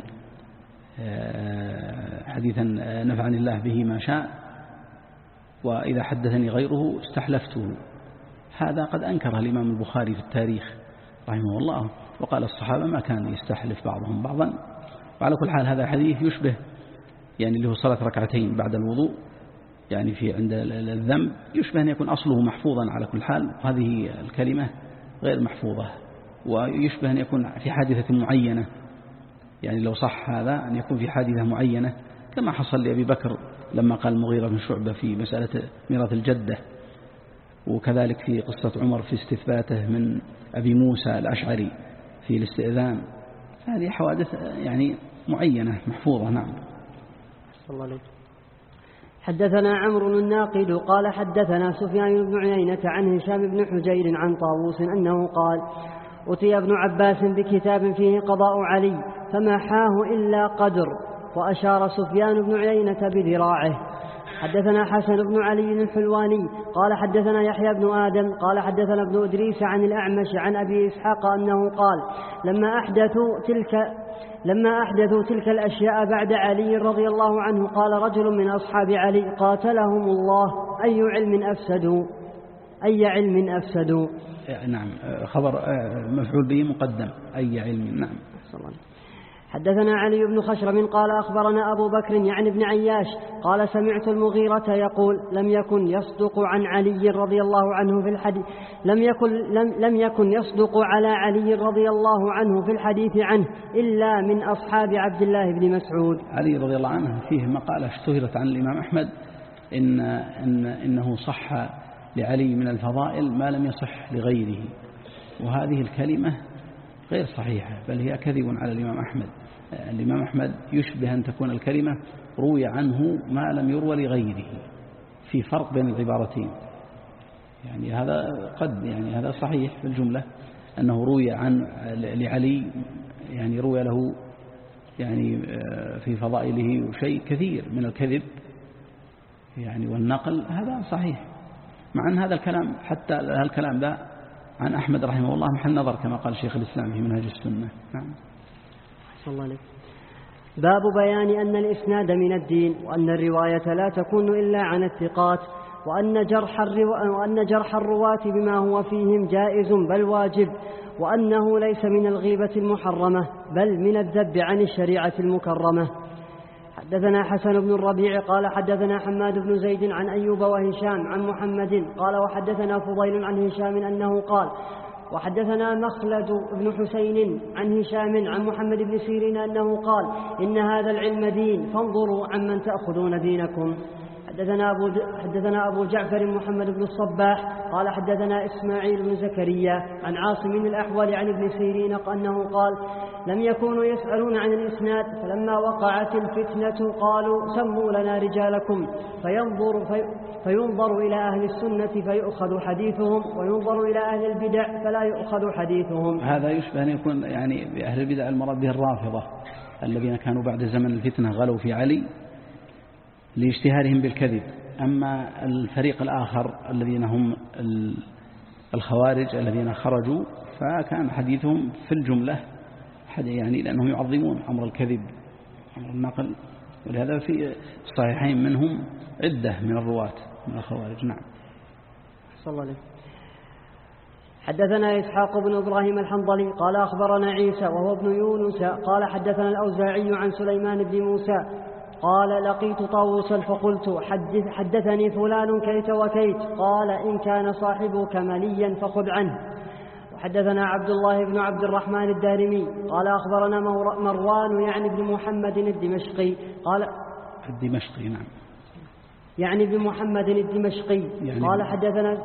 [SPEAKER 2] حديثا نفعني الله به ما شاء وإذا حدثني غيره استحلفته. هذا قد أنكره الإمام البخاري في التاريخ رحمه الله وقال الصحابة ما كان يستحلف بعضهم بعضا. وعلى كل حال هذا حديث يشبه يعني له صلاة ركعتين بعد الوضوء يعني في عند الذنب يشبه أن يكون أصله محفوظا على كل حال وهذه الكلمة غير محفوظة ويشبه أن يكون في حادثة معينة يعني لو صح هذا أن يكون في حادثة معينة كما حصل لأبي بكر لما قال المغيرة بن شعبة في مسألة ميراث الجدة وكذلك في قصة عمر في استثباته من أبي موسى الأشعري في الاستئذان. هذه حوادث يعني معينة محفوظة. نعم.
[SPEAKER 3] صلى الله عليه. حدثنا عمرو الناقد قال حدثنا سفيان بن عيينة عن هشام بن حجير عن طاووس أنه قال أتي ابن عباس بكتاب فيه قضاء علي فمحاه إلا قدر، وأشار سفيان بن عيينة بذراعه. حدثنا حسن بن علي الحلواني قال حدثنا يحيى بن آدم قال حدثنا ابن إدريس عن الأعمش عن أبي إسحاق أنه قال لما أحدثوا تلك الأشياء بعد علي رضي الله عنه قال رجل من أصحاب علي قاتلهم الله أي علم أفسدوا.
[SPEAKER 2] نعم. خبر مفعول به مقدم أي علم. نعم.
[SPEAKER 3] حدثنا علي بن خشرم قال أخبرنا أبو بكر يعني ابن عياش قال سمعت المغيرة يقول لم يكن يصدق عن علي رضي الله عنه في الحديث لم يكن يصدق على علي رضي الله عنه في الحديث عنه إلا من أصحاب عبد الله بن مسعود.
[SPEAKER 2] علي رضي الله عنه فيه مقالة اشتهرت عن الإمام أحمد إنه صح لعلي من الفضائل ما لم يصح لغيره، وهذه الكلمة غير صحيحة بل هي كذب على الإمام أحمد. الإمام أحمد يشبه أن تكون الكلمة روي عنه ما لم يروى لغيره، في فرق بين العبارتين. يعني هذا صحيح في الجملة أنه روي عن لعلي، يعني روي له يعني في فضائله شيء كثير من الكذب يعني والنقل، هذا صحيح. مع أن هذا الكلام حتى الكلام ذا عن أحمد رحمه الله محل نظر كما قال شيخ الإسلام في منهج السنة. نعم.
[SPEAKER 3] صلى الله عليه. باب بيان أن الإسناد من الدين، وأن الرواية لا تكون إلا عن الثقات، وأن جرح الرواة بما هو فيهم جائز بل واجب، وأنه ليس من الغيبة المحرمة بل من الذب عن الشريعة المكرمة. حدثنا حسن بن الربيع قال حدثنا حماد بن زيد عن أيوب وهشام عن محمد قال وحدثنا فضيل عن هشام أنه قال وحدثنا مخلد بن حسين عن هشام عن محمد بن سيرين أنه قال إن هذا العلم دين فانظروا عمن تأخذون دينكم. حدثنا أبو جعفر محمد بن الصباح قال حدثنا إسماعيل بن زكريا عن عاصم الأحول عن ابن سيرين أنه قال لم يكونوا يسألون عن الإسناد، فلما وقعت الفتنة قالوا سموا لنا رجالكم، فينظر إلى أهل السنة فيؤخذ حديثهم، وينظر إلى أهل البدع فلا يؤخذ حديثهم.
[SPEAKER 2] هذا يشبه أن يكون يعني بأهل البدع المراد به الرافضة الذين كانوا بعد زمن الفتنة غلوا في علي لاشتهارهم بالكذب. أما الفريق الآخر الذين هم الخوارج الذين خرجوا فكان حديثهم في الجملة يعني لأنهم يعظمون أمر الكذب أمر النقل، ولهذا في الصحيحين منهم عدة من الرواة من الخوارج. نعم.
[SPEAKER 3] صلى الله عليه. حدثنا إسحاق بن إبراهيم الحنظلي قال أخبرنا عيسى وهو ابن يونس قال حدثنا الأوزاعي عن سليمان بن موسى قال لقيت طاووسا فقلت حدثني فلان كيت وكيت، قال إن كان صاحبك مليا فخذ عنه. وحدثنا عبد الله بن عبد الرحمن الدارمي قال أخبرنا مروان يعني بن محمد الدمشقي قال
[SPEAKER 2] الدمشقي. نعم.
[SPEAKER 3] يعني بن محمد الدمشقي قال حدثنا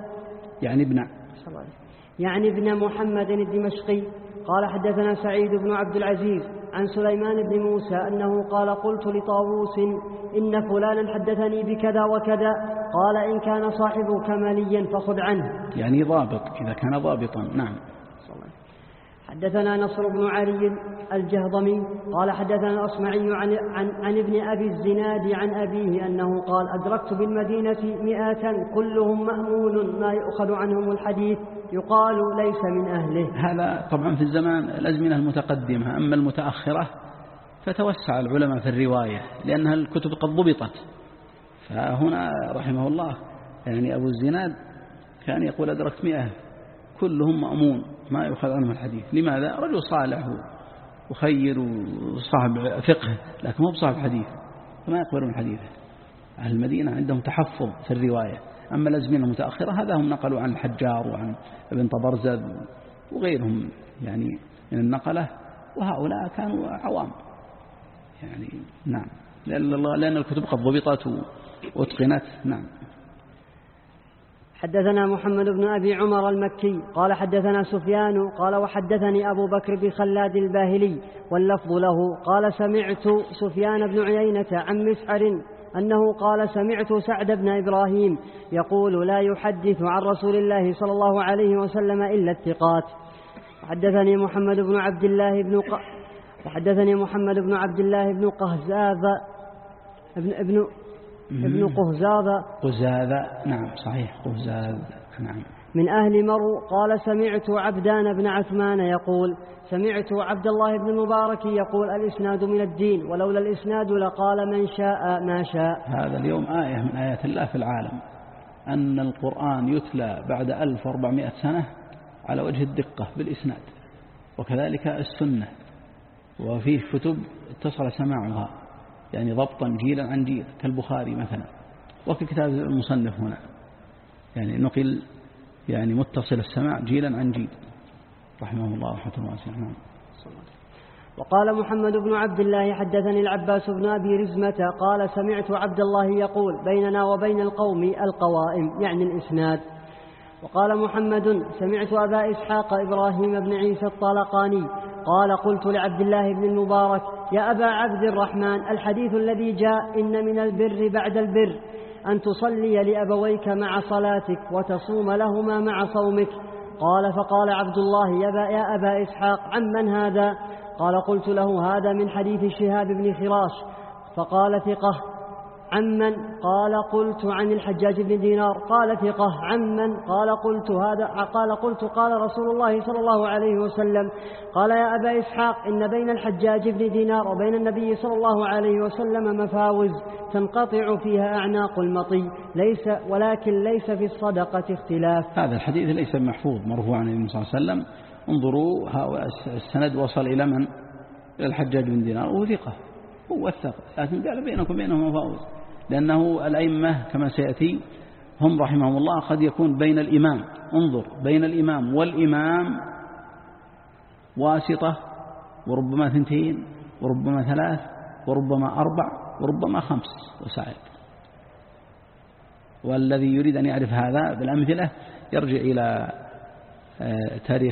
[SPEAKER 3] يعني ابن محمد الدمشقي قال حدثنا سعيد بن عبد العزيز عن سليمان بن موسى أنه قال قلت لطاووس إن فلانا حدثني بكذا وكذا، قال إن كان صاحبك مليا فخذ عنه،
[SPEAKER 2] يعني ضابط إذا كان ضابطا. نعم.
[SPEAKER 3] حدثنا نصر بن علي الجهضمي قال حدثنا الأصمعي عن ابن أبي الزناد عن أبيه أنه قال أدركت بالمدينة 100 كلهم مأمون ما يؤخذ عنهم الحديث يقال ليس من أهله.
[SPEAKER 2] هذا طبعا في الزمان الأزمنة المتقدمة. أما المتأخرة فتوسع العلماء في الرواية لأنها الكتب قد ضبطت. فهنا رحمه الله يعني أبو الزناد كان يقول أدركت 100 كلهم مأمون ما يؤخذ عنهم الحديث. لماذا؟ رجل صالح وخير وصاحب فقه لكن مو بصاحب حديث فما يقبلون حديثه. أهل المدينة عندهم تحفظ في الرواية. أما الأزمنة المتأخرة هذا هم نقلوا عن الحجار وعن ابن طبرزد وغيرهم يعني من النقلة، وهؤلاء كانوا عوام يعني. نعم. لأن الكتب قد ضبطت واتقنت. نعم.
[SPEAKER 3] حدثنا محمد بن أبي عمر المكي قال حدثنا سفيان قال وحدثني أبو بكر بن خلاد الباهلي واللفظ له قال سمعت سفيان بن عيينة عن مسعر أنه قال سمعت سعد بن إبراهيم يقول لا يحدث عن رسول الله صلى الله عليه وسلم إلا الثقات. وحدثني محمد بن عبد الله بن قهزاذة ابن
[SPEAKER 2] قزاذة نعم صحيح قزاذة نعم
[SPEAKER 3] من أهل مرو قال سمعت عبدان بن عثمان يقول سمعت عبد الله بن المبارك يقول الإسناد من الدين ولولا الإسناد لقال من شاء ما شاء.
[SPEAKER 2] هذا اليوم آية من آيات الله في العالم أن القرآن يتلى بعد 1400 سنة على وجه الدقة بالإسناد، وكذلك السنة وفيه كتب اتصل سماعها يعني ضبطا جيلا عن جيل كالبخاري مثلا، وككتاب المصنف هنا يعني نقل يعني متصل السماع جيلا عن جيل رحمه الله رحمة واسعة.
[SPEAKER 3] وقال محمد بن عبد الله حدثني العباس بن أبي رزمة قال سمعت عبد الله يقول بيننا وبين القوم القوائم يعني الإسناد. وقال محمد سمعت أبا إسحاق إبراهيم بن عيسى الطالقاني قال قلت لعبد الله بن المبارك يا أبا عبد الرحمن الحديث الذي جاء إن من البر بعد البر أن تصلي لأبويك مع صلاتك وتصوم لهما مع صومك. قال فقال عبد الله يا أبا إسحاق عمن هذا؟ قال قلت له هذا من حديث شهاب بن خراش. فقال ثقة. عمن؟ قال قلت عن الحجاج بن دينار. قال ثقة. عمن؟ قال قلت قال رسول الله صلى الله عليه وسلم. قال يا أبا إسحاق إن بين الحجاج بن دينار وبين النبي صلى الله عليه وسلم مفاوز تنقطع فيها أعناق المطي ولكن ليس في الصدقة اختلاف.
[SPEAKER 2] هذا الحديث ليس محفوظ مرفوعا عن النبي صلى الله عليه وسلم. انظروا السند وصل إلى من؟ إلى الحجاج بن دينار وهو ثقة هو الثقة، لكن قال بينكم بينهم مفاوز، لأنه الأئمة كما سيأتي هم رحمهم الله قد يكون بين الإمام، انظر بين الإمام والإمام واسطة وربما 2 وربما 3 وربما 4 وربما 5 وسائل. والذي يريد أن يعرف هذا بالأمثلة يرجع إلى تاريخ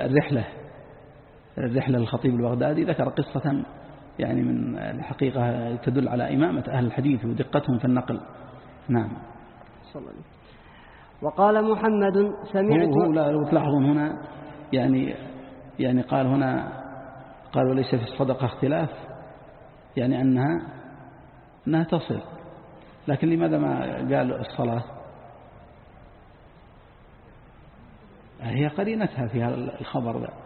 [SPEAKER 2] الرحلة للخطيب البغدادي، ذكر قصة يعني من الحقيقة تدل على إمامة أهل الحديث ودقتهم في النقل. نعم.
[SPEAKER 3] وقال محمد سمعت
[SPEAKER 2] لو تلاحظون هنا يعني قال هنا قال وليس في الصدقة اختلاف، يعني أنها تصل، لكن لماذا ما قال الصلاة؟ هي قرينتها في هذا الخبر ذا.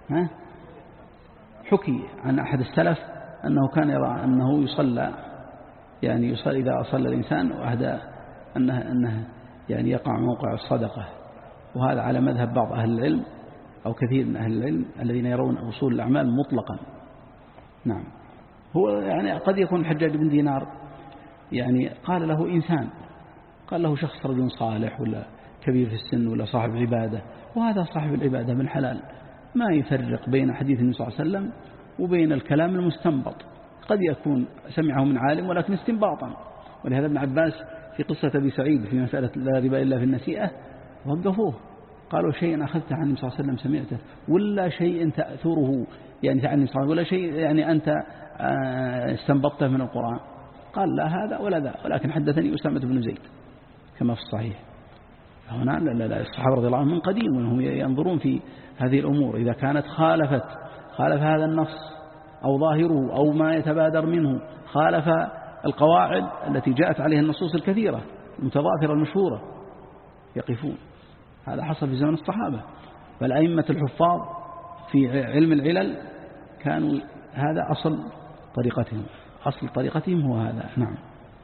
[SPEAKER 2] حكي عن أحد السلف أنه كان يرى أنه يصلى إذا صلى الإنسان وأهدى أنه يعني يقع موقع الصدقة، وهذا على مذهب بعض أهل العلم أو كثير من أهل العلم الذين يرون وصول الأعمال مطلقا. نعم. هو يعني قد يكون الحجاج بن دينار يعني قال له إنسان، قال له شخص رجل صالح ولا كبير في السن ولا صاحب عبادة، وهذا صاحب العبادة من حلال، ما يفرق بين حديث النبي صلى الله عليه وسلم وبين الكلام المستنبط. قد يكون سمعه من عالم ولكن استنباطا. ولهذا ابن عباس في قصة أبي سعيد في مسألة لا ربا إلا في النسيئة وقفوه قالوا شيء أخذته عن النبي صلى الله عليه وسلم سمعته ولا شيء تأثره يعني عن النبي صلى الله عليه وسلم ولا شيء يعني أنت استنبطته من القرآن؟ قال لا هذا ولا ذا، ولكن حدثني أسامة بن زيد كما في الصحيح. هنا لا الصحابة رضي الله عنهم من قديم وهم ينظرون في هذه الأمور، إذا كانت خالف هذا النص أو ظاهره أو ما يتبادر منه خالف القواعد التي جاءت عليها النصوص الكثيرة المتضافرة المشهورة يقفون. هذا حصل في زمن الصحابة، فالأئمة الحفاظ في علم العلل كانوا هذا أصل طريقتهم هو هذا. نعم.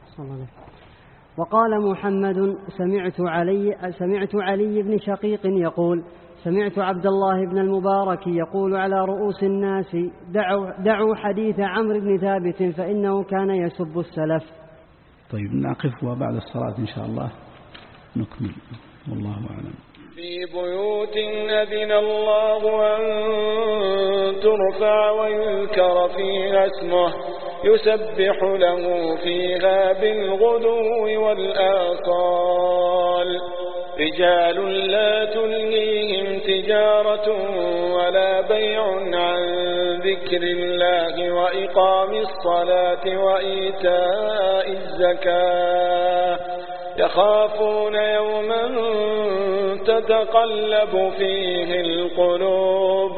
[SPEAKER 3] وقال محمد سمعت علي بن شقيق يقول سمعت عبد الله بن المبارك يقول على رؤوس الناس دعوا حديث عمرو بن ثابت فإنه كان يسب السلف.
[SPEAKER 2] طيب نقف وبعد الصلاة إن شاء الله نكمل، والله أعلم.
[SPEAKER 1] في بيوت أذن الله أن ترفع ويذكر فيها اسمه يسبح له فيها بالغدو والآصال رجال لا تلهيهم تجارة ولا بيع عن ذكر الله وإقام الصلاة وإيتاء الزكاة يخافون يوما تتقلب فيه القلوب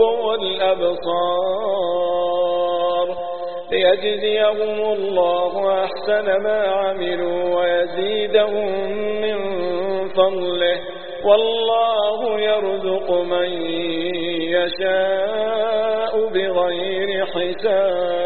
[SPEAKER 1] والأبصار ليجزيهم الله أحسن ما عملوا ويزيدهم من فضله والله يرزق من يشاء بغير حساب.